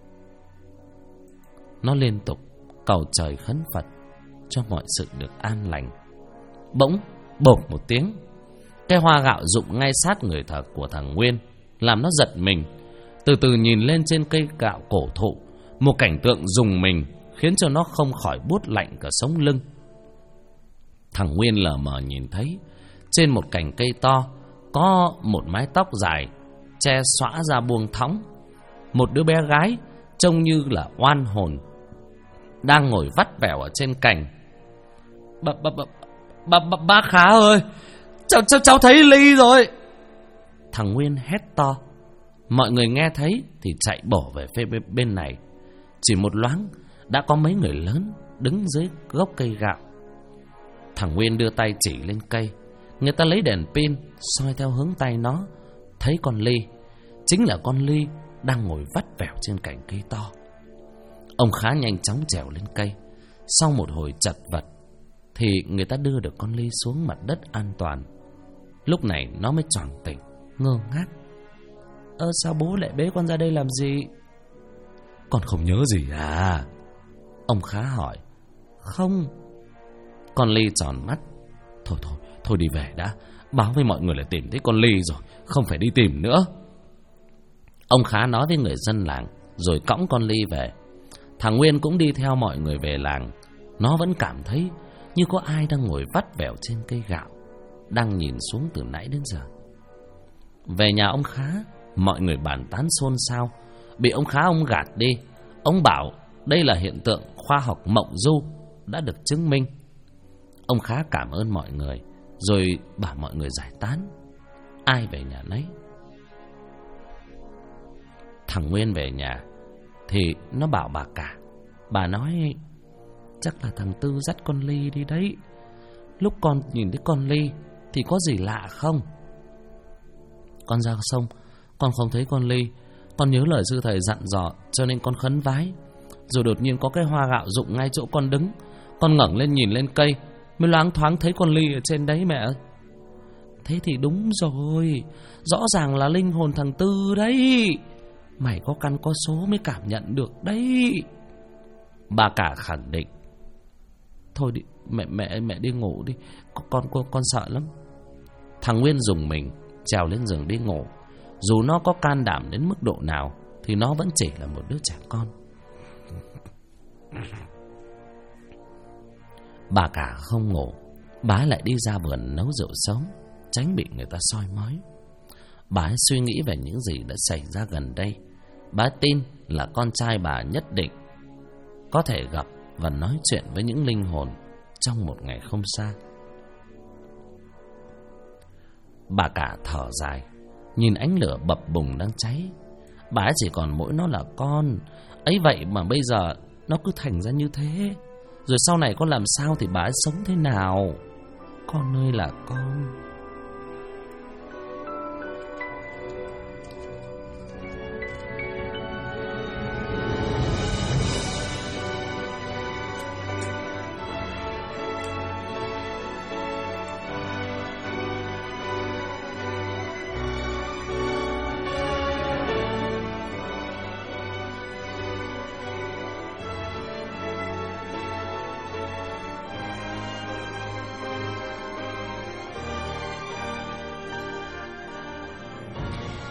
Nó liên tục cầu trời khấn Phật cho mọi sự được an lành. Bỗng bột một tiếng, cái hoa gạo rụng ngay sát người thờ của thằng Nguyên, làm nó giật mình. Từ từ nhìn lên trên cây gạo cổ thụ, một cảnh tượng rùng mình khiến cho nó không khỏi buốt lạnh cả sống lưng. Thằng Nguyên lờ mờ nhìn thấy trên một cành cây to có một mái tóc dài che xõa ra buông thõng. Một đứa bé gái trông như là oan hồn đang ngồi vắt vẻo ở trên cành. Bác Khá ơi, cháu thấy Ly rồi. Thằng Nguyên hét to. Mọi người nghe thấy thì chạy bổ về phía bên này. Chỉ một loáng đã có mấy người lớn đứng dưới gốc cây gạo. Thằng Nguyên đưa tay chỉ lên cây. Người ta lấy đèn pin soi theo hướng tay nó, thấy con Ly. Chính là con Ly đang ngồi vắt vẻo trên cành cây to. Ông Khá nhanh chóng trèo lên cây. Sau một hồi chật vật thì người ta đưa được con Ly xuống mặt đất an toàn. Lúc này nó mới choàng tỉnh, ngơ ngác. Sao bố lại bế con ra đây làm gì? Con không nhớ gì à? Ông Khá hỏi. Không. Con Ly tròn mắt. Thôi đi về đã. Báo với mọi người là tìm thấy con Ly rồi, không phải đi tìm nữa. Ông Khá nói với người dân làng rồi cõng con Ly về. Thằng Nguyên cũng đi theo mọi người về làng. Nó vẫn cảm thấy như có ai đang ngồi vắt vẻo trên cây gạo, đang nhìn xuống từ nãy đến giờ. Về nhà ông Khá, mọi người bàn tán xôn xao. Bị ông Khá ông gạt đi. Ông bảo đây là hiện tượng khoa học mộng du đã được chứng minh. Ông Khá cảm ơn mọi người rồi bảo mọi người giải tán, ai về nhà nấy. Thằng Nguyên về nhà thì nó bảo bà Cả. Bà nói chắc là thằng Tư dắt con Ly đi đấy. Lúc con nhìn thấy con Ly thì có gì lạ không? Con ra sông, con không thấy con Ly. Con nhớ lời sư thầy dặn dò cho nên con khấn vái. Rồi đột nhiên có cái hoa gạo rụng ngay chỗ con đứng. Con ngẩng lên nhìn lên cây, mới loáng thoáng thấy con Ly ở trên đấy mẹ ơi. Thế thì đúng rồi, rõ ràng là linh hồn thằng Tư đấy. Mày có căn có số mới cảm nhận được đấy. Bà Cả khẳng định. Thôi đi, mẹ đi ngủ đi. Con sợ lắm. Thằng Nguyên dùng mình trèo lên giường đi ngủ. Dù nó có can đảm đến mức độ nào thì nó vẫn chỉ là một đứa trẻ con. Bà Cả không ngủ. Bà lại đi ra vườn nấu rượu sớm, tránh bị người ta soi mói. Bà suy nghĩ về những gì đã xảy ra gần đây. Bà tin là con trai bà nhất định có thể gặp và nói chuyện với những linh hồn trong một ngày không xa. Bà Cả thở dài, nhìn ánh lửa bập bùng đang cháy. Bà chỉ còn mỗi nó là con. Ấy vậy mà bây giờ nó cứ thành ra như thế. Rồi sau này con làm sao thì bà sống thế nào? Con ơi là con.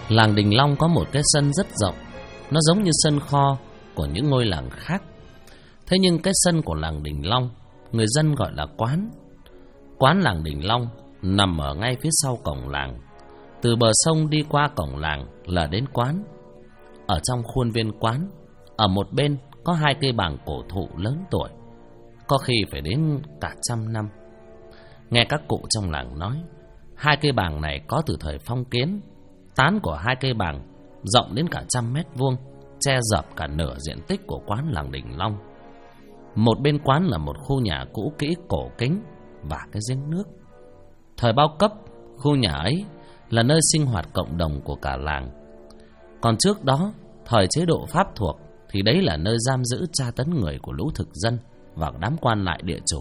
Làng Đình Long có một cái sân rất rộng. Nó giống như sân kho của những ngôi làng khác. Thế nhưng cái sân của làng Đình Long, người dân gọi là quán. Quán làng Đình Long nằm ở ngay phía sau cổng làng. Từ bờ sông đi qua cổng làng là đến quán. Ở trong khuôn viên quán, ở một bên có 2 cây bàng cổ thụ lớn tuổi, có khi phải đến cả 100 năm. Nghe các cụ trong làng nói, 2 cây bàng này có từ thời phong kiến. Tán của 2 cây bàng rộng đến cả 100 mét vuông, che dập cả nửa diện tích của quán làng Đình Long. Một bên quán là một khu nhà cũ kỹ cổ kính và cái giếng nước. Thời bao cấp, khu nhà ấy là nơi sinh hoạt cộng đồng của cả làng. Còn trước đó, thời chế độ Pháp thuộc, thì đấy là nơi giam giữ tra tấn người của lũ thực dân và đám quan lại địa chủ.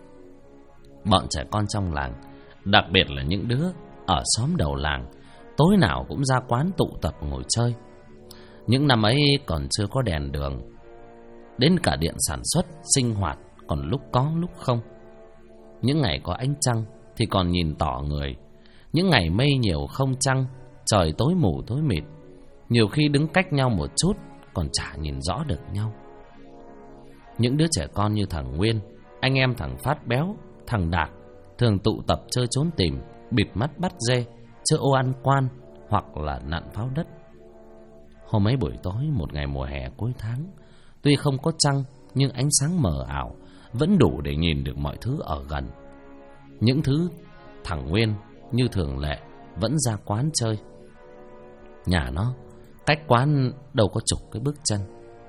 Bọn trẻ con trong làng, đặc biệt là những đứa ở xóm đầu làng, tối nào cũng ra quán tụ tập ngồi chơi. Những năm ấy còn chưa có đèn đường, đến cả điện sản xuất, sinh hoạt còn lúc có lúc không. Những ngày có ánh trăng thì còn nhìn tỏ người. Những ngày mây nhiều không trăng, trời tối mù tối mịt, nhiều khi đứng cách nhau một chút còn chả nhìn rõ được nhau. Những đứa trẻ con như thằng Nguyên, anh em thằng Phát Béo, thằng Đạt thường tụ tập chơi trốn tìm, bịt mắt bắt dê, chơi ô ăn quan hoặc là nặn pháo đất. Hôm ấy buổi tối một ngày mùa hè cuối tháng, tuy không có trăng nhưng ánh sáng mờ ảo vẫn đủ để nhìn được mọi thứ ở gần. Những thứ thằng Nguyên như thường lệ vẫn ra quán chơi. Nhà nó cách quán đâu có chục cái bước chân.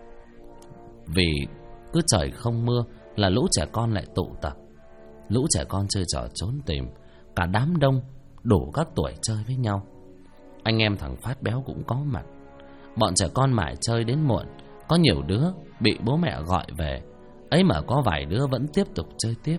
Vì cứ trời không mưa là lũ trẻ con lại tụ tập. Lũ trẻ con chơi trò trốn tìm, cả đám đông, đủ các tuổi chơi với nhau. Anh em thằng Phát Béo cũng có mặt. Bọn trẻ con mải chơi đến muộn, có nhiều đứa bị bố mẹ gọi về, ấy mà có vài đứa vẫn tiếp tục chơi tiếp.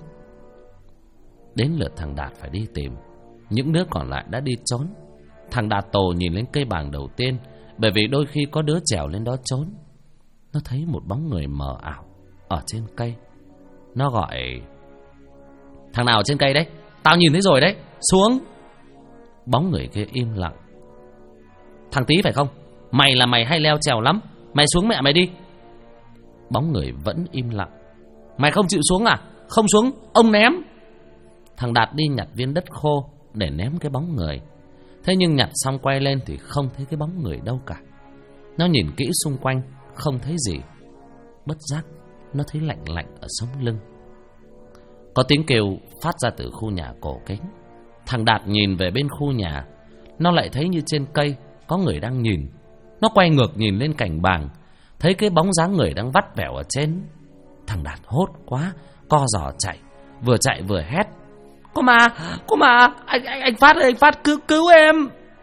Đến lượt thằng Đạt phải đi tìm, những đứa còn lại đã đi trốn. Thằng Đạt Tổ nhìn lên cây bàng đầu tiên, bởi vì đôi khi có đứa trèo lên đó trốn. Nó thấy một bóng người mờ ảo ở trên cây. Nó gọi: "Thằng nào trên cây đấy? Tao nhìn thấy rồi đấy, xuống." Bóng người kia im lặng. "Thằng Tí phải không? Mày là mày hay leo trèo lắm, mày xuống mẹ mày đi." Bóng người vẫn im lặng. "Mày không chịu xuống à? Không xuống, ông ném." Thằng Đạt đi nhặt viên đất khô để ném cái bóng người. Thế nhưng nhặt xong quay lên thì không thấy cái bóng người đâu cả. Nó nhìn kỹ xung quanh, không thấy gì. Bất giác, nó thấy lạnh lạnh ở sống lưng. Có tiếng kêu phát ra từ khu nhà cổ kính. Thằng Đạt nhìn về bên khu nhà, nó lại thấy như trên cây có người đang nhìn. Nó quay ngược nhìn lên cành bàng, thấy cái bóng dáng người đang vắt vẻo ở trên. Thằng Đạt hốt quá, co giò chạy vừa hét: Có mà, anh Phát ơi, anh Phát cứu em."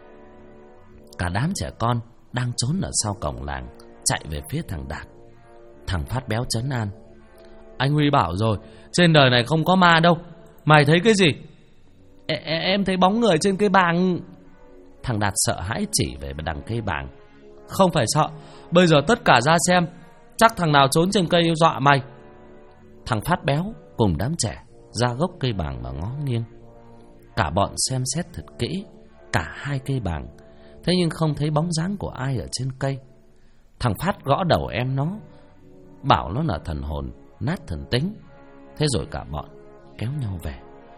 Cả đám trẻ con đang trốn ở sau cổng làng chạy về phía thằng Đạt. Thằng Phát Béo trấn an: "Anh Huy bảo rồi, trên đời này không có ma đâu. Mày thấy cái gì?" Em thấy bóng người trên cây bàng." Thằng Đạt sợ hãi chỉ về đằng cây bàng: "Không phải sợ, bây giờ tất cả ra xem, chắc thằng nào trốn trên cây dọa mày." Thằng Phát Béo cùng đám trẻ ra gốc cây bàng mà ngó nghiêng. Cả bọn xem xét thật kỹ cả 2 cây bàng, thế nhưng không thấy bóng dáng của ai ở trên cây. Thằng Phát gõ đầu em nó, bảo nó là thần hồn nát thần tính. Thế rồi cả bọn kéo nhau về.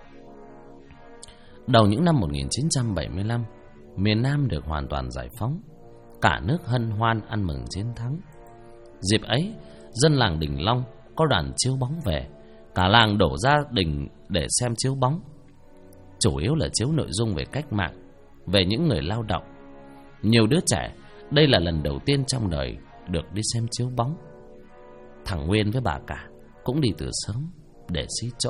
Đầu những năm 1975, miền Nam được hoàn toàn giải phóng. Cả nước hân hoan ăn mừng chiến thắng. Dịp ấy, dân làng Đình Long có đoàn chiếu bóng về. Cả làng đổ ra đình để xem chiếu bóng. Chủ yếu là chiếu nội dung về cách mạng, về những người lao động. Nhiều đứa trẻ đây là lần đầu tiên trong đời được đi xem chiếu bóng. Thằng Nguyên với bà cả cũng đi từ sớm để xí chỗ.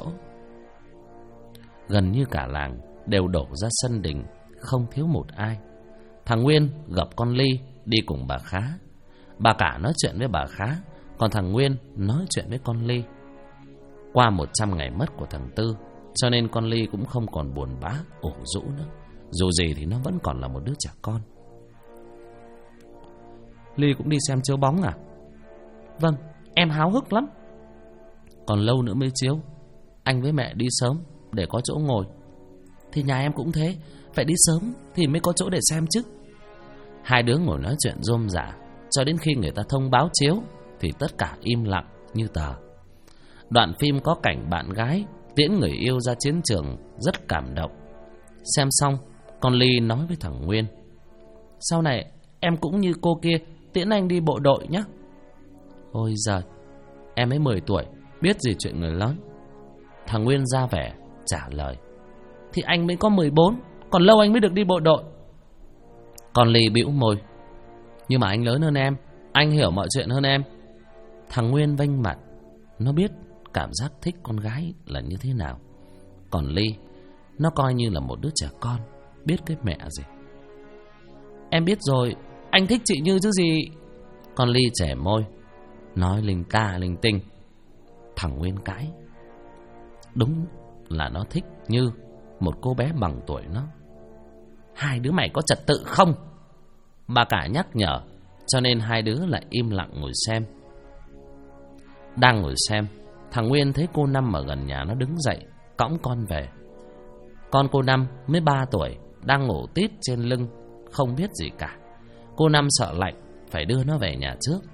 Gần như cả làng đều đổ ra sân đình, không thiếu một ai. Thằng Nguyên gặp con Ly đi cùng bà Khá. Bà cả nói chuyện với bà Khá, còn thằng Nguyên nói chuyện với con Ly. Qua 100 ngày mất của thằng Tư, cho nên con Ly cũng không còn buồn bã, ủ rũ nữa. Dù gì thì nó vẫn còn là một đứa trẻ con. "Ly cũng đi xem chiếu bóng à?" "Vâng, em háo hức lắm." "Còn lâu nữa mới chiếu, anh với mẹ đi sớm để có chỗ ngồi." "Thì nhà em cũng thế, phải đi sớm thì mới có chỗ để xem chứ." Hai đứa ngồi nói chuyện rôm rả cho đến khi người ta thông báo chiếu thì tất cả im lặng như tờ. Đoạn phim có cảnh bạn gái tiễn người yêu ra chiến trường rất cảm động. Xem xong, con Ly nói với thằng Nguyên: sau này em cũng như cô kia tiễn anh đi bộ đội nhé. Ôi giời, em ấy 10 tuổi, biết gì chuyện người lớn. Thằng Nguyên ra vẻ trả lời: thì anh mới có 14, còn lâu anh mới được đi bộ đội. Con Ly bĩu môi: nhưng mà anh lớn hơn em, anh hiểu mọi chuyện hơn em. Thằng Nguyên vênh mặt, nó biết cảm giác thích con gái là như thế nào. Còn Ly, nó coi như là một đứa trẻ con, biết cái mẹ gì. Em biết rồi, anh thích chị Như chứ gì. Con Ly trẻ môi, nói linh ta linh tinh. Thằng Nguyên cãi: đúng là nó thích Như, một cô bé bằng tuổi nó. Hai đứa mày có trật tự không? Bà cả nhắc nhở, cho nên hai đứa lại im lặng ngồi xem. Đang ngồi xem, thằng Nguyên thấy cô Năm ở gần nhà nó đứng dậy cõng con về. Con cô Năm mới 3 tuổi, đang ngủ tít trên lưng, không biết gì cả. Cô Năm sợ lạnh, phải đưa nó về nhà trước.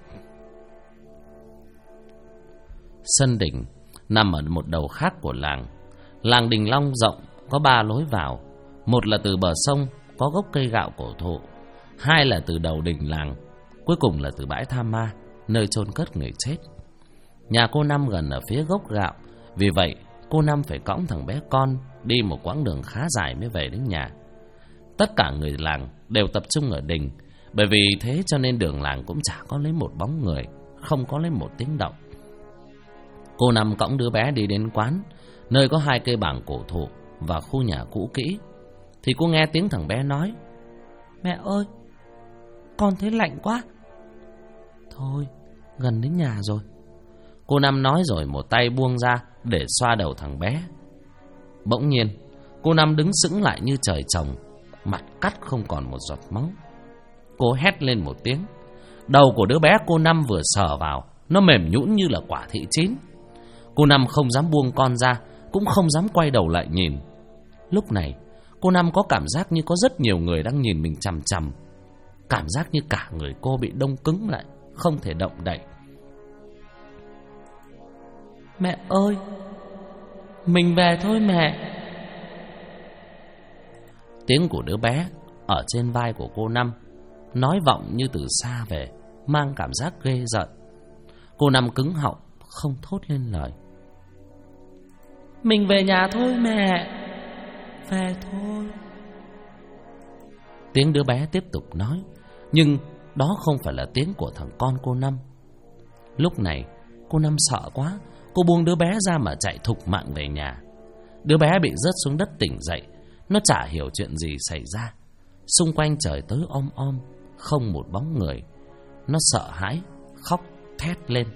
Sân đình nằm ở một đầu khác của làng. Làng Đình Long rộng, có 3 lối vào. Một là từ bờ sông, có gốc cây gạo cổ thụ. Hai là từ đầu đình làng. Cuối cùng là từ bãi tha ma, nơi chôn cất người chết. Nhà cô Năm gần ở phía gốc gạo, vì vậy cô Năm phải cõng thằng bé con đi một quãng đường khá dài mới về đến nhà. Tất cả người làng đều tập trung ở đình, bởi vì thế cho nên đường làng cũng chả có lấy một bóng người, không có lấy một tiếng động. Cô Năm cõng đứa bé đi đến quán, nơi có 2 cây bảng cổ thụ và khu nhà cũ kỹ, thì cô nghe tiếng thằng bé nói: mẹ ơi, con thấy lạnh quá. Thôi, gần đến nhà rồi. Cô Năm nói rồi một tay buông ra để xoa đầu thằng bé. Bỗng nhiên, cô Năm đứng sững lại như trời trồng, mặt cắt không còn một giọt máu. Cô hét lên một tiếng. Đầu của đứa bé cô Năm vừa sờ vào, nó mềm nhũn như là quả thị chín. Cô Năm không dám buông con ra, cũng không dám quay đầu lại nhìn. Lúc này, cô Năm có cảm giác như có rất nhiều người đang nhìn mình chằm chằm. Cảm giác như cả người cô bị đông cứng lại, không thể động đậy. Mẹ ơi, mình về thôi mẹ. Tiếng của đứa bé ở trên vai của cô Năm nói vọng như từ xa về, mang cảm giác ghê rợn. Cô Năm cứng họng, không thốt lên lời. Mình về nhà thôi mẹ, về thôi. Tiếng đứa bé tiếp tục nói, nhưng đó không phải là tiếng của thằng con cô Năm. Lúc này cô Năm sợ quá, cô buông đứa bé ra mà chạy thục mạng về nhà. Đứa bé bị rớt xuống đất tỉnh dậy, nó chả hiểu chuyện gì xảy ra. Xung quanh trời tối om om, không một bóng người. Nó sợ hãi, khóc thét lên.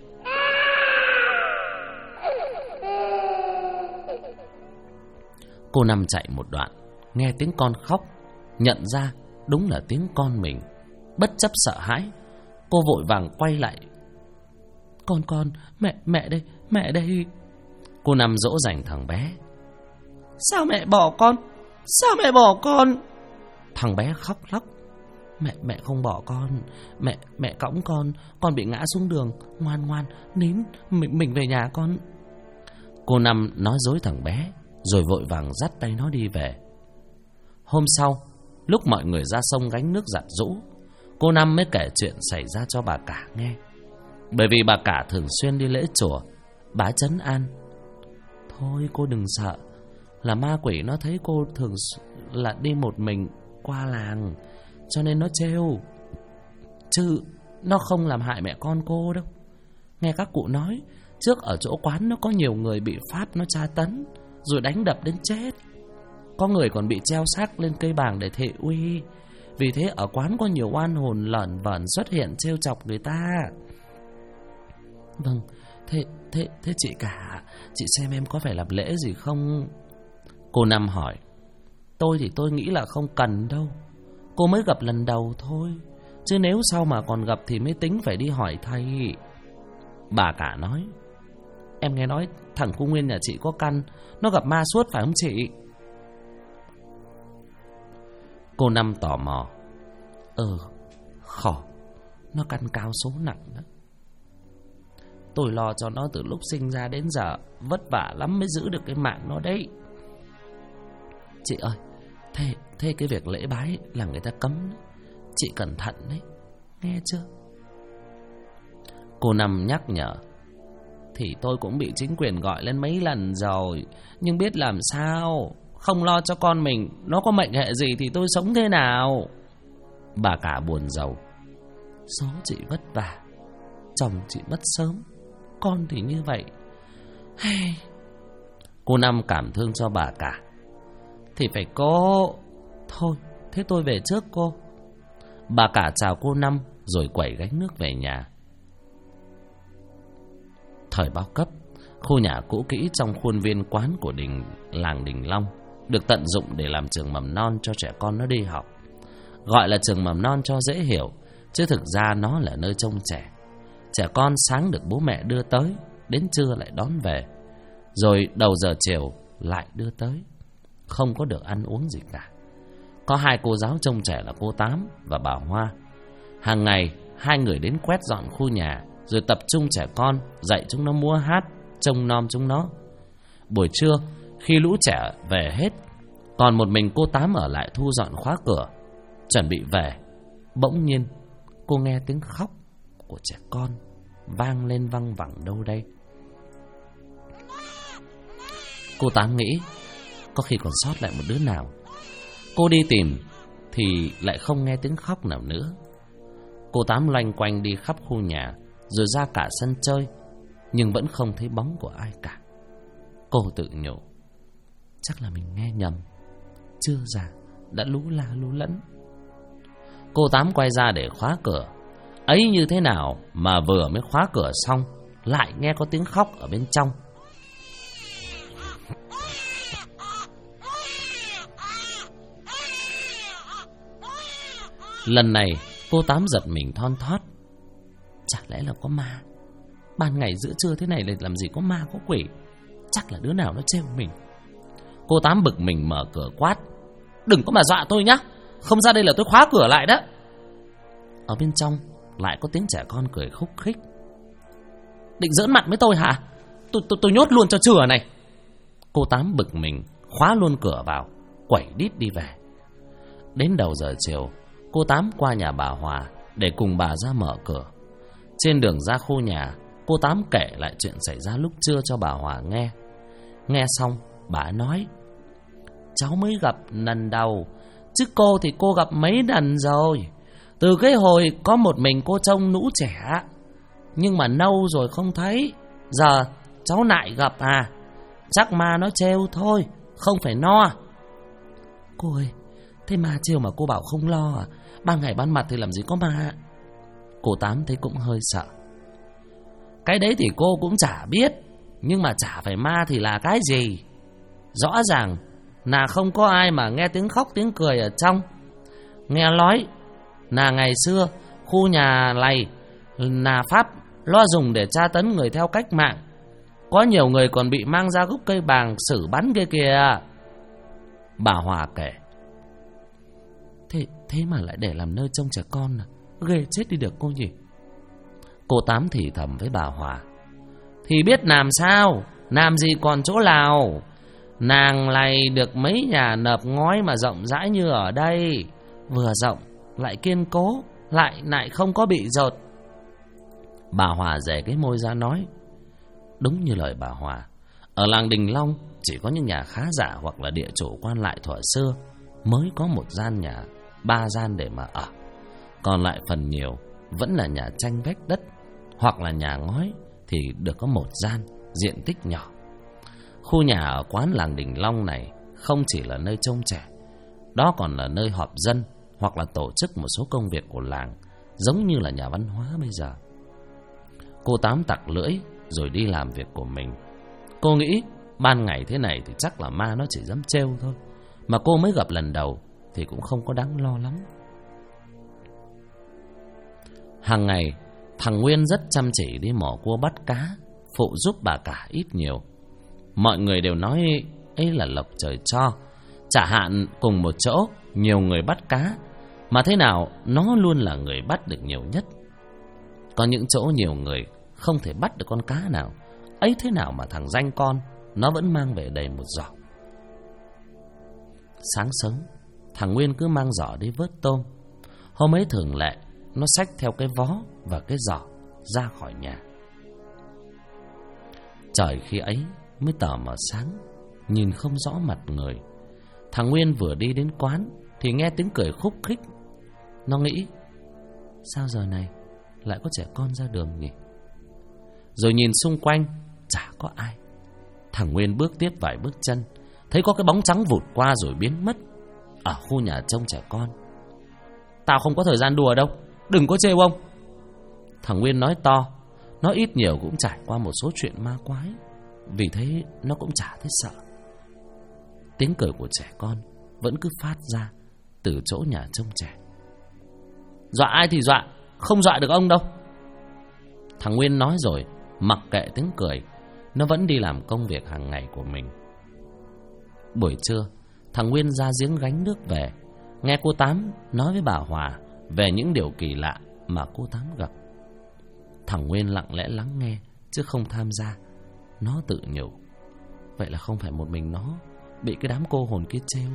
Cô Năm chạy một đoạn, nghe tiếng con khóc, nhận ra đúng là tiếng con mình. Bất chấp sợ hãi, cô vội vàng quay lại. Con, mẹ đây, mẹ đây. Cô Năm dỗ dành thằng bé. Sao mẹ bỏ con? Sao mẹ bỏ con? Thằng bé khóc lóc. Mẹ không bỏ con, mẹ cõng con bị ngã xuống đường. Ngoan, nín, mình về nhà con. Cô Năm nói dối thằng bé, rồi vội vàng dắt tay nó đi về. Hôm sau, lúc mọi người ra sông gánh nước giặt giũ, cô Năm mới kể chuyện xảy ra cho bà cả nghe. Bởi vì bà cả thường xuyên đi lễ chùa, bà trấn an. Thôi cô đừng sợ, là ma quỷ nó thấy cô thường là đi một mình qua làng, cho nên nó trêu, chứ nó không làm hại mẹ con cô đâu. Nghe các cụ nói, trước ở chỗ quán nó có nhiều người bị pháp nó tra tấn, rồi đánh đập đến chết. Có người còn bị treo xác lên cây bàng để thệ uy. Vì thế ở quán có nhiều oan hồn lởn vởn xuất hiện trêu chọc người ta. Vâng, thế chị cả, chị xem em có phải làm lễ gì không? Cô Năm hỏi. Tôi thì tôi nghĩ là không cần đâu, cô mới gặp lần đầu thôi, chứ nếu sau mà còn gặp thì mới tính phải đi hỏi thầy. Bà cả nói. Em nghe nói thằng cô Nguyên nhà chị có căn, nó gặp ma suốt phải không chị? Cô Năm tò mò. Khổ, nó căn cao số nặng đó. Tôi lo cho nó từ lúc sinh ra đến giờ, vất vả lắm mới giữ được cái mạng nó đấy. Chị ơi, thế cái việc lễ bái là người ta cấm đấy. Chị cẩn thận đấy, nghe chưa? Cô Năm nhắc nhở. Thì tôi cũng bị chính quyền gọi lên mấy lần rồi, nhưng biết làm sao. Không lo cho con mình, nó có mệnh hệ gì thì tôi sống thế nào? Bà cả buồn rầu. Số chị vất vả, chồng chị mất sớm, con thì như vậy. Hey. Cô Năm cảm thương cho bà cả. Thì phải cố. Thôi, thế tôi về trước cô. Bà cả chào cô Năm rồi quẩy gánh nước về nhà. Thời bao cấp, khu nhà cũ kỹ trong khuôn viên quán của làng Đình Long được tận dụng để làm trường mầm non cho trẻ con nó đi học. Gọi là trường mầm non cho dễ hiểu, chứ thực ra nó là nơi trông trẻ. Trẻ con sáng được bố mẹ đưa tới, đến trưa lại đón về, rồi đầu giờ chiều lại đưa tới. Không có được ăn uống gì cả. Có hai cô giáo trông trẻ là cô Tám và bà Hoa. Hàng ngày hai người đến quét dọn khu nhà, rồi tập trung trẻ con, dạy chúng nó múa hát, trông nom chúng nó. Buổi trưa, khi lũ trẻ về hết, còn một mình cô Tám ở lại thu dọn khóa cửa, chuẩn bị về. Bỗng nhiên, cô nghe tiếng khóc của trẻ con vang lên văng vẳng đâu đây. Cô Tám nghĩ có khi còn sót lại một đứa nào. Cô đi tìm thì lại không nghe tiếng khóc nào nữa. Cô Tám loanh quanh đi khắp khu nhà, rồi ra cả sân chơi, nhưng vẫn không thấy bóng của ai cả. Cô tự nhủ, chắc là mình nghe nhầm, chưa già đã lú la lú lẫn. Cô Tám quay ra để khóa cửa. Ấy như thế nào mà vừa mới khóa cửa xong, lại nghe có tiếng khóc ở bên trong. Lần này cô Tám giật mình thon thót. Chả lẽ là có ma? Ban ngày giữa trưa thế này lại làm gì có ma có quỷ? Chắc là đứa nào nó trêu mình. Cô Tám bực mình mở cửa quát, đừng có mà dọa tôi nhá, không ra đây là tôi khóa cửa lại đó. Ở bên trong lại có tiếng trẻ con cười khúc khích. Định giỡn mặt với tôi hả? Tôi nhốt luôn cho chừa này. Cô Tám bực mình khóa luôn cửa vào, quẩy đít đi về. Đến đầu giờ chiều, cô Tám qua nhà bà Hòa để cùng bà ra mở cửa. Trên đường ra khu nhà, cô Tám kể lại chuyện xảy ra lúc trưa cho bà Hòa nghe. Nghe xong, bà nói, cháu mới gặp lần đầu, chứ cô thì cô gặp mấy lần rồi. Từ cái hồi có một mình cô trông nũ trẻ, nhưng mà lâu rồi không thấy. Giờ cháu lại gặp à? Chắc ma nó trêu thôi, không phải no. Cô ơi, thế ma trêu mà cô bảo không lo à? Ban ngày ban mặt thì làm gì có ma. Cô Tám thấy cũng hơi sợ. Cái đấy thì cô cũng chả biết, nhưng mà chả phải ma thì là cái gì. Rõ ràng là không có ai mà nghe tiếng khóc tiếng cười ở trong. Nghe nói là ngày xưa khu nhà này là Pháp lo dùng để tra tấn người theo cách mạng. Có nhiều người còn bị mang ra gốc cây bàng xử bắn kia kìa. Bà Hòa kể. Thế mà lại để làm nơi trông trẻ con à? Ghê chết đi được cô nhỉ. Cô Tám thì thầm với bà Hòa, thì biết làm sao, làm gì còn chỗ nào. Nàng này được mấy nhà nợp ngói mà rộng rãi như ở đây, vừa rộng lại kiên cố, lại không có bị dột. Bà Hòa rẻ cái môi ra nói, đúng như lời bà Hòa, ở làng Đình Long chỉ có những nhà khá giả hoặc là địa chủ quan lại thuở xưa mới có một gian nhà, 3 gian để mà ở. Còn lại phần nhiều vẫn là nhà tranh vách đất hoặc là nhà ngói thì được có 1 gian, diện tích nhỏ. Khu nhà ở quán làng Đình Long này không chỉ là nơi trông trẻ, đó còn là nơi họp dân hoặc là tổ chức một số công việc của làng, giống như là nhà văn hóa bây giờ. Cô Tám tặc lưỡi rồi đi làm việc của mình. Cô nghĩ ban ngày thế này thì chắc là ma nó chỉ dám trêu thôi, mà cô mới gặp lần đầu thì cũng không có đáng lo lắm. Hàng ngày thằng Nguyên rất chăm chỉ đi mò cua bắt cá, phụ giúp bà cả ít nhiều. Mọi người đều nói ấy là lộc trời cho. Chả hạn cùng một chỗ nhiều người bắt cá Mà thế nào nó luôn là người bắt được nhiều nhất. Có những chỗ nhiều người không thể bắt được con cá nào, ấy thế nào mà thằng danh con nó vẫn mang về đầy một giỏ. Sáng sớm, thằng Nguyên cứ mang giỏ đi vớt tôm. Hôm ấy thường lệ, nó xách theo cái vó và cái giỏ ra khỏi nhà. Trời khi ấy mới tờ mờ sáng, nhìn không rõ mặt người. Thằng Nguyên vừa đi đến quán thì nghe tiếng cười khúc khích. Nó nghĩ, sao giờ này lại có trẻ con ra đường nhỉ? Rồi nhìn xung quanh, chả có ai. Thằng Nguyên bước tiếp vài bước chân, thấy có cái bóng trắng vụt qua rồi biến mất ở khu nhà trông trẻ con. Tao không có thời gian đùa đâu, đừng có trêu ông. Thằng Nguyên nói to. Nó ít nhiều cũng trải qua một số chuyện ma quái, vì thế nó cũng chả thấy sợ. Tiếng cười của trẻ con vẫn cứ phát ra từ chỗ nhà trông trẻ. Dọa ai thì dọa, không dọa được ông đâu. Thằng Nguyên nói rồi mặc kệ tiếng cười, nó vẫn đi làm công việc hàng ngày của mình. Buổi trưa, thằng Nguyên ra giếng gánh nước về, nghe cô Tám nói với bà Hòa về những điều kỳ lạ mà cô Tám gặp. Thằng Nguyên lặng lẽ lắng nghe chứ không tham gia. Nó tự nhủ, vậy là không phải một mình nó bị cái đám cô hồn kia trêu.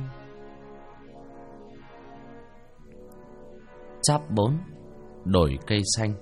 Chap 4. Đồi cây xanh.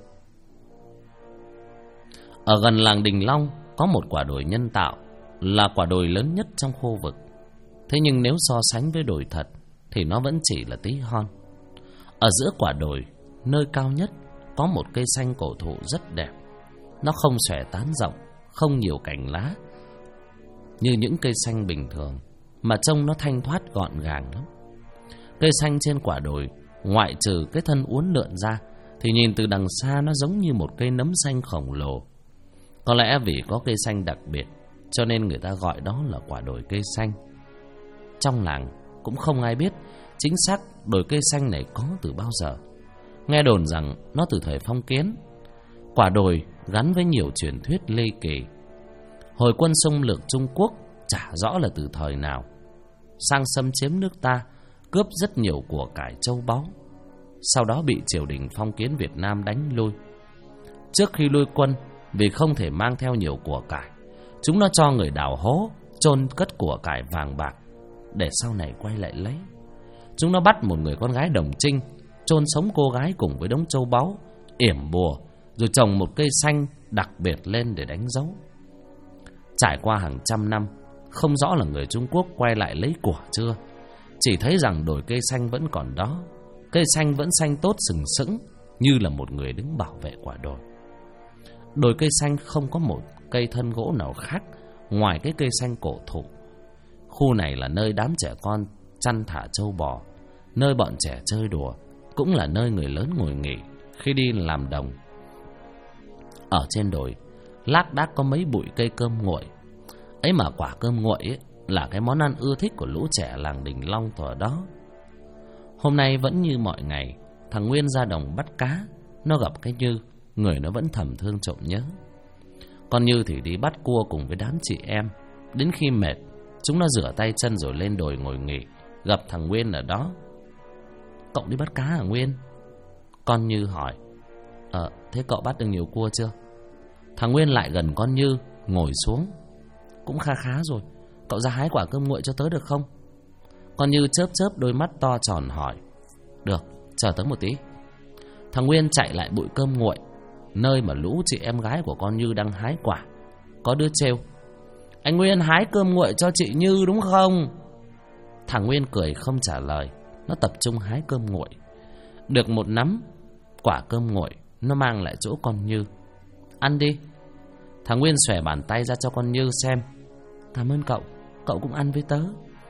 Ở gần làng Đình Long có một quả đồi nhân tạo, là quả đồi lớn nhất trong khu vực. Thế nhưng nếu so sánh với đồi thật thì nó vẫn chỉ là tí hon. Ở giữa quả đồi, nơi cao nhất, có một cây xanh cổ thụ rất đẹp. Nó không xòe tán rộng, không nhiều cành lá như những cây xanh bình thường, mà trông nó thanh thoát gọn gàng lắm. Cây xanh trên quả đồi, ngoại trừ cái thân uốn lượn ra, thì nhìn từ đằng xa nó giống như một cây nấm xanh khổng lồ. Có lẽ vì có cây xanh đặc biệt, cho nên người ta gọi đó là quả đồi cây xanh. Trong làng cũng không ai biết chính xác đồi cây xanh này có từ bao giờ. Nghe đồn rằng nó từ thời phong kiến. Quả đồi gắn với nhiều truyền thuyết ly kỳ. Hồi quân xâm lược Trung Quốc chả rõ là từ thời nào, sang xâm chiếm nước ta, cướp rất nhiều của cải châu báu. Sau đó bị triều đình phong kiến Việt Nam đánh lui. Trước khi lui quân, vì không thể mang theo nhiều của cải, chúng nó cho người đào hố chôn cất của cải vàng bạc, để sau này quay lại lấy. Chúng nó bắt một người con gái đồng trinh, chôn sống cô gái cùng với đống châu báu, yểm bùa, rồi trồng một cây xanh đặc biệt lên để đánh dấu. Trải qua hàng trăm năm, không rõ là người Trung Quốc quay lại lấy của chưa, chỉ thấy rằng đồi cây xanh vẫn còn đó. Cây xanh vẫn xanh tốt sừng sững, như là một người đứng bảo vệ quả đồi. Đồi cây xanh không có một cây thân gỗ nào khác ngoài cái cây xanh cổ thụ. Khu này là nơi đám trẻ con chăn thả trâu bò, nơi bọn trẻ chơi đùa, cũng là nơi người lớn ngồi nghỉ khi đi làm đồng. Ở trên đồi lác đác có mấy bụi cây cơm nguội. Ấy mà quả cơm nguội ấy là cái món ăn ưa thích của lũ trẻ làng Đình Long thuở đó. Hôm nay vẫn như mọi ngày, thằng Nguyên ra đồng bắt cá. Nó gặp cái Như, người nó vẫn thầm thương trộm nhớ. Con Như thì đi bắt cua cùng với đám chị em. Đến khi mệt, chúng nó rửa tay chân rồi lên đồi ngồi nghỉ. Gặp thằng Nguyên ở đó. Cậu đi bắt cá hả Nguyên? Con Như hỏi. Thế cậu bắt được nhiều cua chưa? Thằng Nguyên lại gần con Như, ngồi xuống. Cũng khá khá rồi. Cậu ra hái quả cơm nguội cho tớ được không? Con Như chớp chớp đôi mắt to tròn hỏi. Được, chờ tớ một tí. Thằng Nguyên chạy lại bụi cơm nguội, nơi mà lũ chị em gái của con Như đang hái quả. Có đứa trêu. Anh Nguyên hái cơm nguội cho chị Như đúng không? Thằng Nguyên cười không trả lời. Nó tập trung hái cơm nguội. Được một nắm quả cơm nguội, nó mang lại chỗ con Như. Ăn đi. Thằng Nguyên xòe bàn tay ra cho con Như xem. Cảm ơn cậu, cậu cũng ăn với tớ.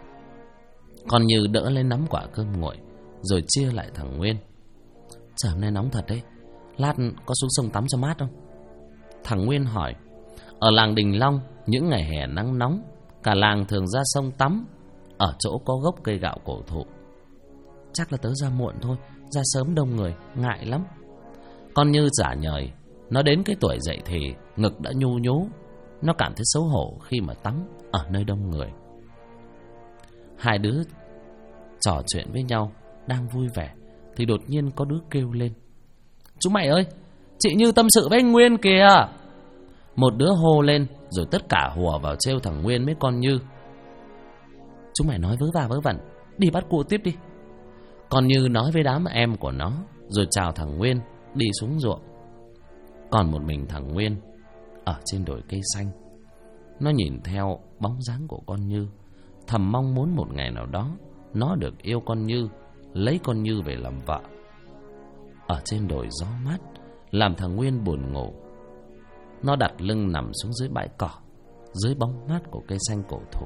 Con Như đỡ lên nắm quả cơm nguội, rồi chia lại thằng Nguyên. Trời hôm nay nóng thật đấy, lát có xuống sông tắm cho mát không? Thằng Nguyên hỏi. Ở làng Đình Long, những ngày hè nắng nóng, cả làng thường ra sông tắm, ở chỗ có gốc cây gạo cổ thụ. Chắc là tớ ra muộn thôi, ra sớm đông người, ngại lắm. Con Như giả nhời. Nó đến cái tuổi dậy thì ngực đã nhu nhú. Nó cảm thấy xấu hổ khi mà tắm ở nơi đông người. Hai đứa trò chuyện với nhau đang vui vẻ, thì đột nhiên có đứa kêu lên: "Chúng mày ơi, chị Như tâm sự với anh Nguyên kìa!" Một đứa hô lên, rồi tất cả hùa vào trêu thằng Nguyên với con Như. "Chúng mày nói vớ va vớ vẩn, đi bắt cụ tiếp đi." Con Như nói với đám em của nó, rồi chào thằng Nguyên đi xuống ruộng. Còn một mình thằng Nguyên ở trên đồi cây xanh. Nó nhìn theo bóng dáng của con Như, thầm mong muốn một ngày nào đó nó được yêu con Như, lấy con Như về làm vợ. Ở trên đồi gió mát làm thằng Nguyên buồn ngủ. Nó đặt lưng nằm xuống dưới bãi cỏ, dưới bóng mát của cây xanh cổ thụ.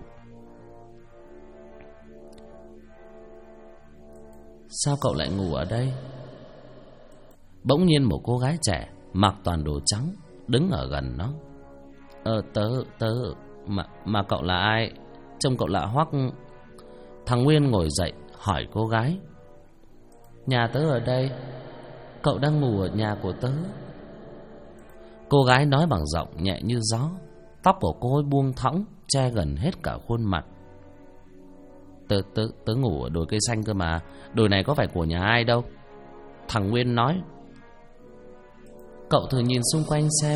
"Sao cậu lại ngủ ở đây?" Bỗng nhiên một cô gái trẻ mặc toàn đồ trắng đứng ở gần nó. Tớ mà cậu là ai? Trông cậu lạ hoắc." Thằng Nguyên ngồi dậy hỏi cô gái: "Nhà tớ ở đây, cậu đang ngủ ở nhà của tớ." Cô gái nói bằng giọng nhẹ như gió. Tóc của cô ấy buông thõng, che gần hết cả khuôn mặt. Tớ ngủ ở đồi cây xanh cơ mà. Đồi này có phải của nhà ai đâu." Thằng Nguyên nói. "Cậu thử nhìn xung quanh xem."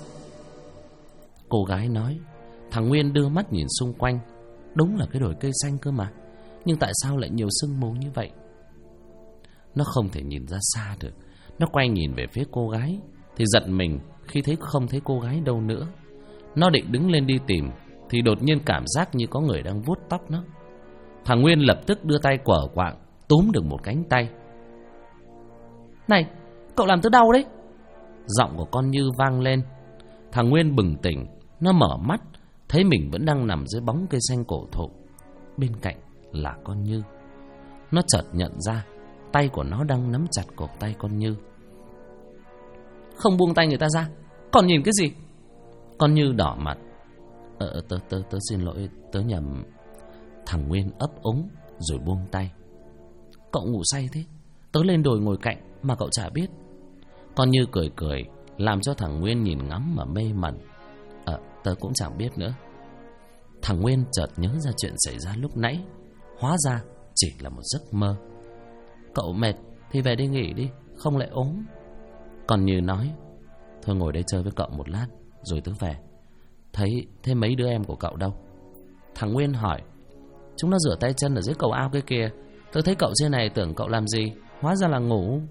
Cô gái nói. Thằng Nguyên đưa mắt nhìn xung quanh. Đúng là cái đồi cây xanh cơ mà, nhưng tại sao lại nhiều sương mù như vậy? Nó không thể nhìn ra xa được. Nó quay nhìn về phía cô gái thì giật mình khi không thấy cô gái đâu nữa. Nó định đứng lên đi tìm thì đột nhiên cảm giác như có người đang vuốt tóc nó. Thằng Nguyên lập tức đưa tay quở quạng túm được một cánh tay. "Này, cậu làm tớ đau đấy!" Giọng của con Như vang lên. Thằng Nguyên bừng tỉnh. Nó mở mắt thấy mình vẫn đang nằm dưới bóng cây xanh cổ thụ. Bên cạnh là con Như. Nó chợt nhận ra tay của nó đang nắm chặt cổ tay con Như. "Không buông tay người ta ra, còn nhìn cái gì?" Con Như đỏ mặt. Tớ xin lỗi, tớ nhầm." Thằng Nguyên ấp úng rồi buông tay. "Cậu ngủ say thế, tớ lên đồi ngồi cạnh mà cậu chả biết." Con Như cười cười làm cho thằng Nguyên nhìn ngắm mà mê mẩn. Tớ cũng chẳng biết nữa." Thằng Nguyên chợt nhớ ra chuyện xảy ra lúc nãy. Hóa ra chỉ là một giấc mơ. "Cậu mệt thì về đi nghỉ đi, không lại ốm." Con Như nói. "Thôi ngồi đây chơi với cậu một lát rồi tớ về." Thế mấy đứa em của cậu đâu?" Thằng Nguyên hỏi. "Chúng nó rửa tay chân ở dưới cầu ao kia kìa. Tớ thấy cậu trên này tưởng cậu làm gì, hóa ra là ngủ."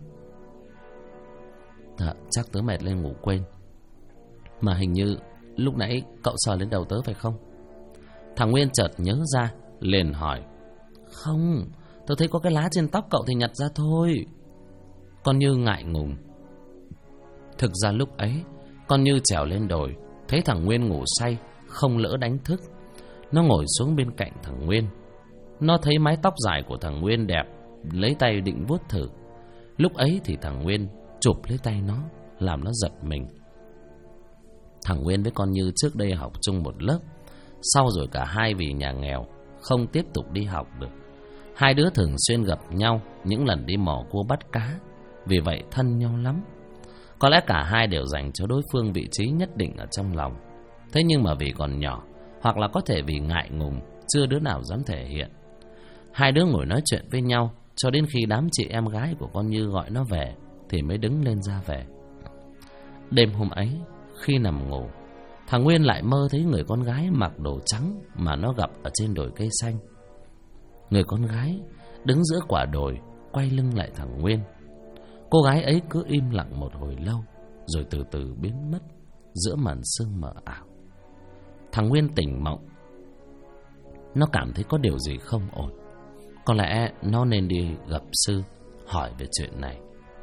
Chắc tớ mệt lên ngủ quên. Mà hình như lúc nãy cậu sờ lên đầu tớ phải không?" Thằng Nguyên chợt nhớ ra liền hỏi. "Không, tớ thấy có cái lá trên tóc cậu thì nhặt ra thôi." Con Như ngại ngùng. Thực ra lúc ấy con Như trèo lên đồi, thấy thằng Nguyên ngủ say, không lỡ đánh thức. Nó ngồi xuống bên cạnh thằng Nguyên. Nó thấy mái tóc dài của thằng Nguyên đẹp, lấy tay định vuốt thử. Lúc ấy thì thằng Nguyên chụp lấy tay nó, làm nó giật mình. Thằng Nguyên với con Như trước đây học chung một lớp. Sau rồi cả hai vì nhà nghèo không tiếp tục đi học được. Hai đứa thường xuyên gặp nhau những lần đi mò cua bắt cá, vì vậy thân nhau lắm. Có lẽ cả hai đều dành cho đối phương vị trí nhất định ở trong lòng. Thế nhưng mà vì còn nhỏ, hoặc là có thể vì ngại ngùng, chưa đứa nào dám thể hiện. Hai đứa ngồi nói chuyện với nhau cho đến khi đám chị em gái của con Như gọi nó về thì mới đứng lên ra về. Đêm hôm ấy, khi nằm ngủ, thằng Nguyên lại mơ thấy người con gái mặc đồ trắng mà nó gặp ở trên đồi cây xanh. Người con gái đứng giữa quả đồi, quay lưng lại thằng Nguyên. Cô gái ấy cứ im lặng một hồi lâu, rồi từ từ biến mất giữa màn sương mờ ảo. Thằng Nguyên tỉnh mộng. Nó cảm thấy có điều gì không ổn. Có lẽ nó nên đi gặp sư hỏi về chuyện này.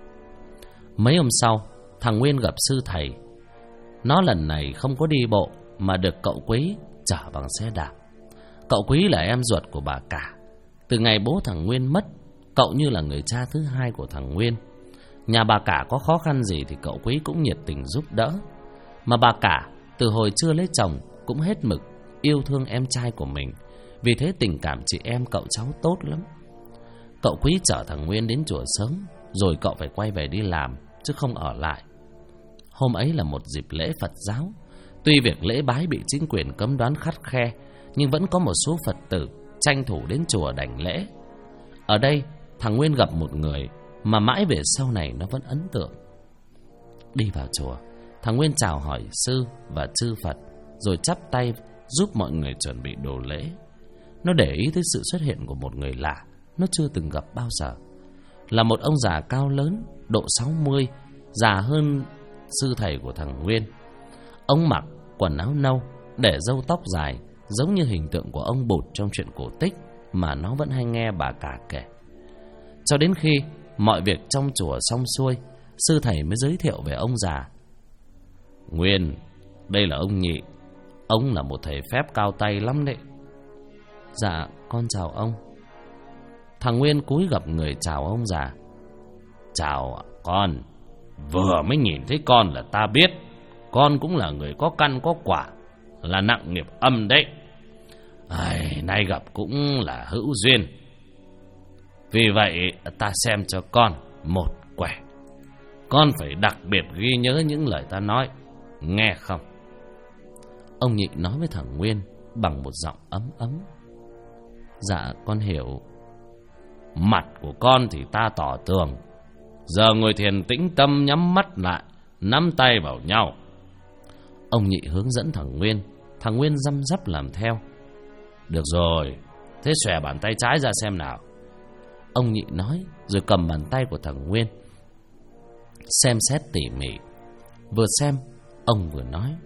Mấy hôm sau, thằng Nguyên gặp sư thầy. Nó lần này không có đi bộ mà được cậu Quý chở bằng xe đạp. Cậu Quý là em ruột của bà cả. Từ ngày bố thằng Nguyên mất, cậu như là người cha thứ hai của thằng Nguyên. Nhà bà cả có khó khăn gì thì cậu Quý cũng nhiệt tình giúp đỡ. Mà bà cả từ hồi chưa lấy chồng cũng hết mực yêu thương em trai của mình. Vì thế tình cảm chị em cậu cháu tốt lắm. Cậu Quý chở thằng Nguyên đến chùa sớm, rồi cậu phải quay về đi làm chứ không ở lại. Hôm ấy là một dịp lễ Phật giáo. Tuy việc lễ bái bị chính quyền cấm đoán khắt khe, nhưng vẫn có một số Phật tử tranh thủ đến chùa đảnh lễ. Ở đây thằng Nguyên gặp một người mà mãi về sau này nó vẫn ấn tượng. Đi vào chùa, thằng Nguyên chào hỏi sư và chư Phật, rồi chắp tay giúp mọi người chuẩn bị đồ lễ. Nó để ý tới sự xuất hiện của một người lạ nó chưa từng gặp bao giờ. Là một ông già cao lớn, độ 60, già hơn sư thầy của thằng Nguyên. Ông mặc quần áo nâu, để râu tóc dài, giống như hình tượng của ông Bụt trong truyện cổ tích mà nó vẫn hay nghe bà cả kể. Cho đến khi mọi việc trong chùa xong xuôi, sư thầy mới giới thiệu về ông già. Nguyên, đây là ông Nhị. Ông là một thầy phép cao tay lắm đấy. Dạ, con chào ông. Thằng Nguyên cúi gập người chào ông già. Chào con. Vừa mới nhìn thấy con là ta biết con cũng là người có căn có quả, là nặng nghiệp âm đấy. Nay gặp cũng là hữu duyên. Vì vậy ta xem cho con một quẻ. Con phải đặc biệt ghi nhớ những lời ta nói, nghe không? Ông Nhị nói với thằng Nguyên bằng một giọng ấm ấm. Dạ, con hiểu. Mặt của con thì ta tỏ tường. Giờ ngồi thiền tĩnh tâm, nhắm mắt lại, nắm tay vào nhau. Ông Nhị hướng dẫn thằng Nguyên. Thằng Nguyên răm rắp làm theo. Được rồi, thế xòe bàn tay trái ra xem nào. Ông Nhị nói, rồi cầm bàn tay của thằng Nguyên xem xét tỉ mỉ. Vừa xem, ông vừa nói.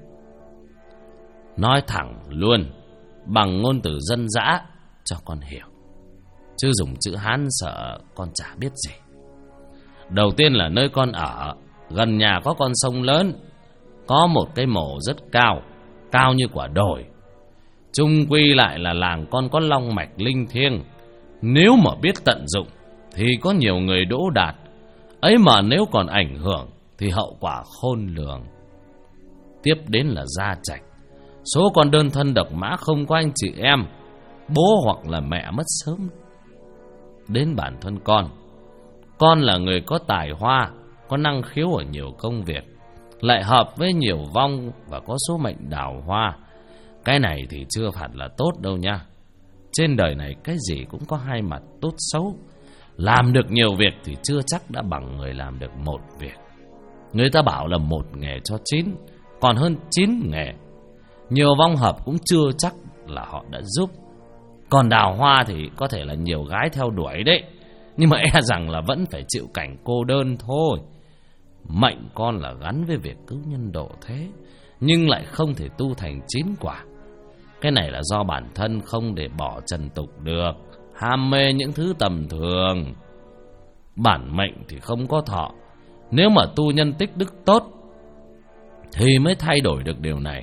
Nói thẳng luôn, bằng ngôn từ dân dã cho con hiểu, chứ dùng chữ Hán sợ con chả biết gì. Đầu tiên là nơi con ở, gần nhà có con sông lớn, có một cái mộ rất cao, cao như quả đồi. Chung quy lại là làng con có long mạch linh thiêng. Nếu mà biết tận dụng thì có nhiều người đỗ đạt. Ấy mà nếu còn ảnh hưởng thì hậu quả khôn lường. Tiếp đến là gia trạch. Số con đơn thân độc mã, không có anh chị em, bố hoặc là mẹ mất sớm. Đến bản thân con là người có tài hoa, có năng khiếu ở nhiều công việc, lại hợp với nhiều vong và có số mệnh đào hoa. Cái này thì chưa hẳn là tốt đâu nha. Trên đời này cái gì cũng có hai mặt tốt xấu. Làm được nhiều việc thì chưa chắc đã bằng người làm được một việc. Người ta bảo là một nghề cho 9, còn hơn 9 nghề. Nhiều vong hợp cũng chưa chắc là họ đã giúp. Còn đào hoa thì có thể là nhiều gái theo đuổi đấy, nhưng mà e rằng là vẫn phải chịu cảnh cô đơn thôi. Mệnh con là gắn với việc cứu nhân độ thế, nhưng lại không thể tu thành 9 quả. Cái này là do bản thân không để bỏ trần tục được, ham mê những thứ tầm thường. Bản mệnh thì không có thọ. Nếu mà tu nhân tích đức tốt thì mới thay đổi được điều này.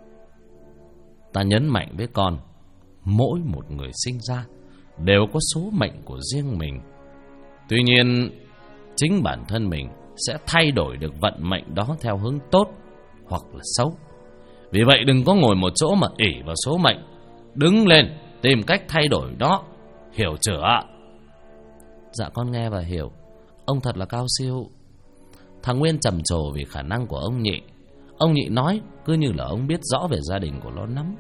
Ta nhấn mạnh với con, mỗi một người sinh ra đều có số mệnh của riêng mình. Tuy nhiên, chính bản thân mình sẽ thay đổi được vận mệnh đó theo hướng tốt hoặc là xấu. Vì vậy đừng có ngồi một chỗ mà ỷ vào số mệnh. Đứng lên, tìm cách thay đổi đó. Hiểu chưa? Dạ, con nghe và hiểu. Ông thật là cao siêu. Thằng Nguyên trầm trồ vì khả năng của ông Nhị. Ông Nhị nói cứ như là ông biết rõ về gia đình của nó lắm.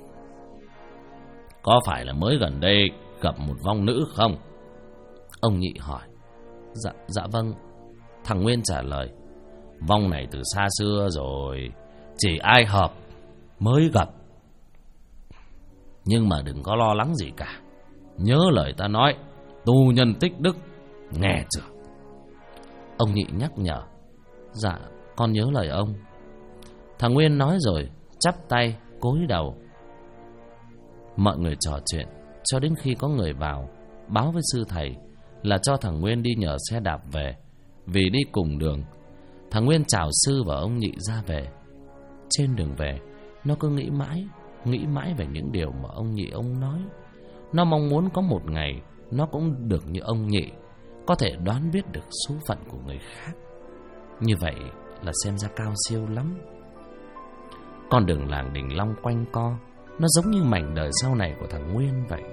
Có phải là mới gần đây gặp một vong nữ không? Ông Nhị hỏi. Dạ vâng. Thằng Nguyên trả lời. Vong này từ xa xưa rồi, chỉ ai hợp mới gặp. Nhưng mà đừng có lo lắng gì cả. Nhớ lời ta nói, tu nhân tích đức, nghe chưa? Ông Nhị nhắc nhở. Dạ, con nhớ lời ông. Thằng Nguyên nói rồi chắp tay cúi đầu. Mọi người trò chuyện cho đến khi có người vào báo với sư thầy là cho thằng Nguyên đi nhờ xe đạp về, vì đi cùng đường. Thằng Nguyên chào sư và ông Nhị ra về. Trên đường về, nó cứ nghĩ mãi về những điều mà ông Nhị ông nói. Nó mong muốn có một ngày nó cũng được như ông Nhị, có thể đoán biết được số phận của người khác. Như vậy là xem ra cao siêu lắm. Con đường làng Đình Long quanh co, nó giống như mảnh đời sau này của thằng Nguyên vậy.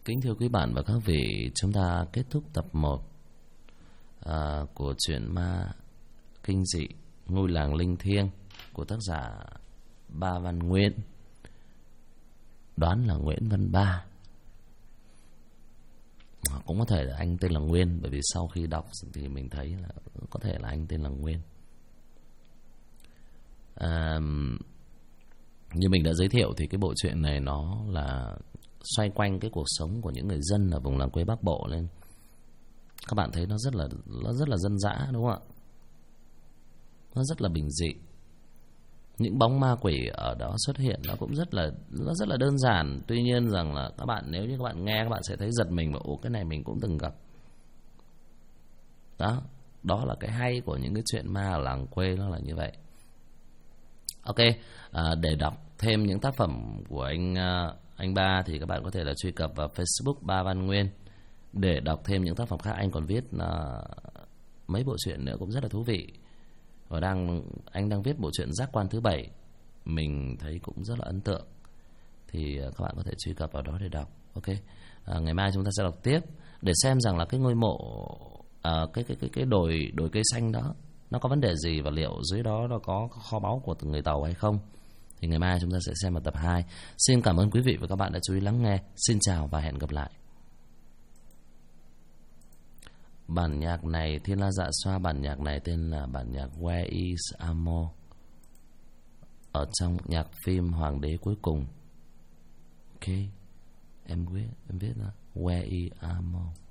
Kính thưa quý bạn và các vị, chúng ta kết thúc tập 1 của truyện ma kinh dị Ngôi làng linh thiêng của tác giả Ba Văn Nguyên, đoán là Nguyễn Văn Ba. Cũng có thể là anh tên là Nguyên, bởi vì sau khi đọc thì mình thấy là có thể là anh tên là Nguyên. Như mình đã giới thiệu thì cái bộ truyện này nó là xoay quanh cái cuộc sống của những người dân ở vùng làng quê Bắc Bộ, nên các bạn thấy nó rất là dân dã, đúng không ạ? Nó rất là bình dị. Những bóng ma quỷ ở đó xuất hiện nó cũng rất là đơn giản. Tuy nhiên rằng là các bạn, nếu như các bạn nghe, các bạn sẽ thấy giật mình và ồ, cái này mình cũng từng gặp. Đó là cái hay của những cái chuyện ma ở làng quê, nó là như vậy. Ok, để đọc thêm những tác phẩm của anh Ba thì các bạn có thể là truy cập vào Facebook Ba Văn Nguyên để đọc thêm những tác phẩm khác. Anh còn viết mấy bộ truyện nữa cũng rất là thú vị. Và anh đang viết bộ truyện Giác Quan thứ 7, mình thấy cũng rất là ấn tượng. Thì các bạn có thể truy cập vào đó để đọc. Ok, ngày mai chúng ta sẽ đọc tiếp để xem rằng là cái ngôi mộ, cái đồi cây xanh đó nó có vấn đề gì, và liệu dưới đó nó có kho báu của từng người Tàu hay không. Thì ngày mai chúng ta sẽ xem vào tập 2. Xin cảm ơn quý vị và các bạn đã chú ý lắng nghe. Xin chào và hẹn gặp lại. Bản nhạc này, Thiên La Dạ Xoa, bản nhạc này tên là bản nhạc Where is Amo, ở trong nhạc phim Hoàng đế cuối cùng. Ok, em viết là Where is Amo.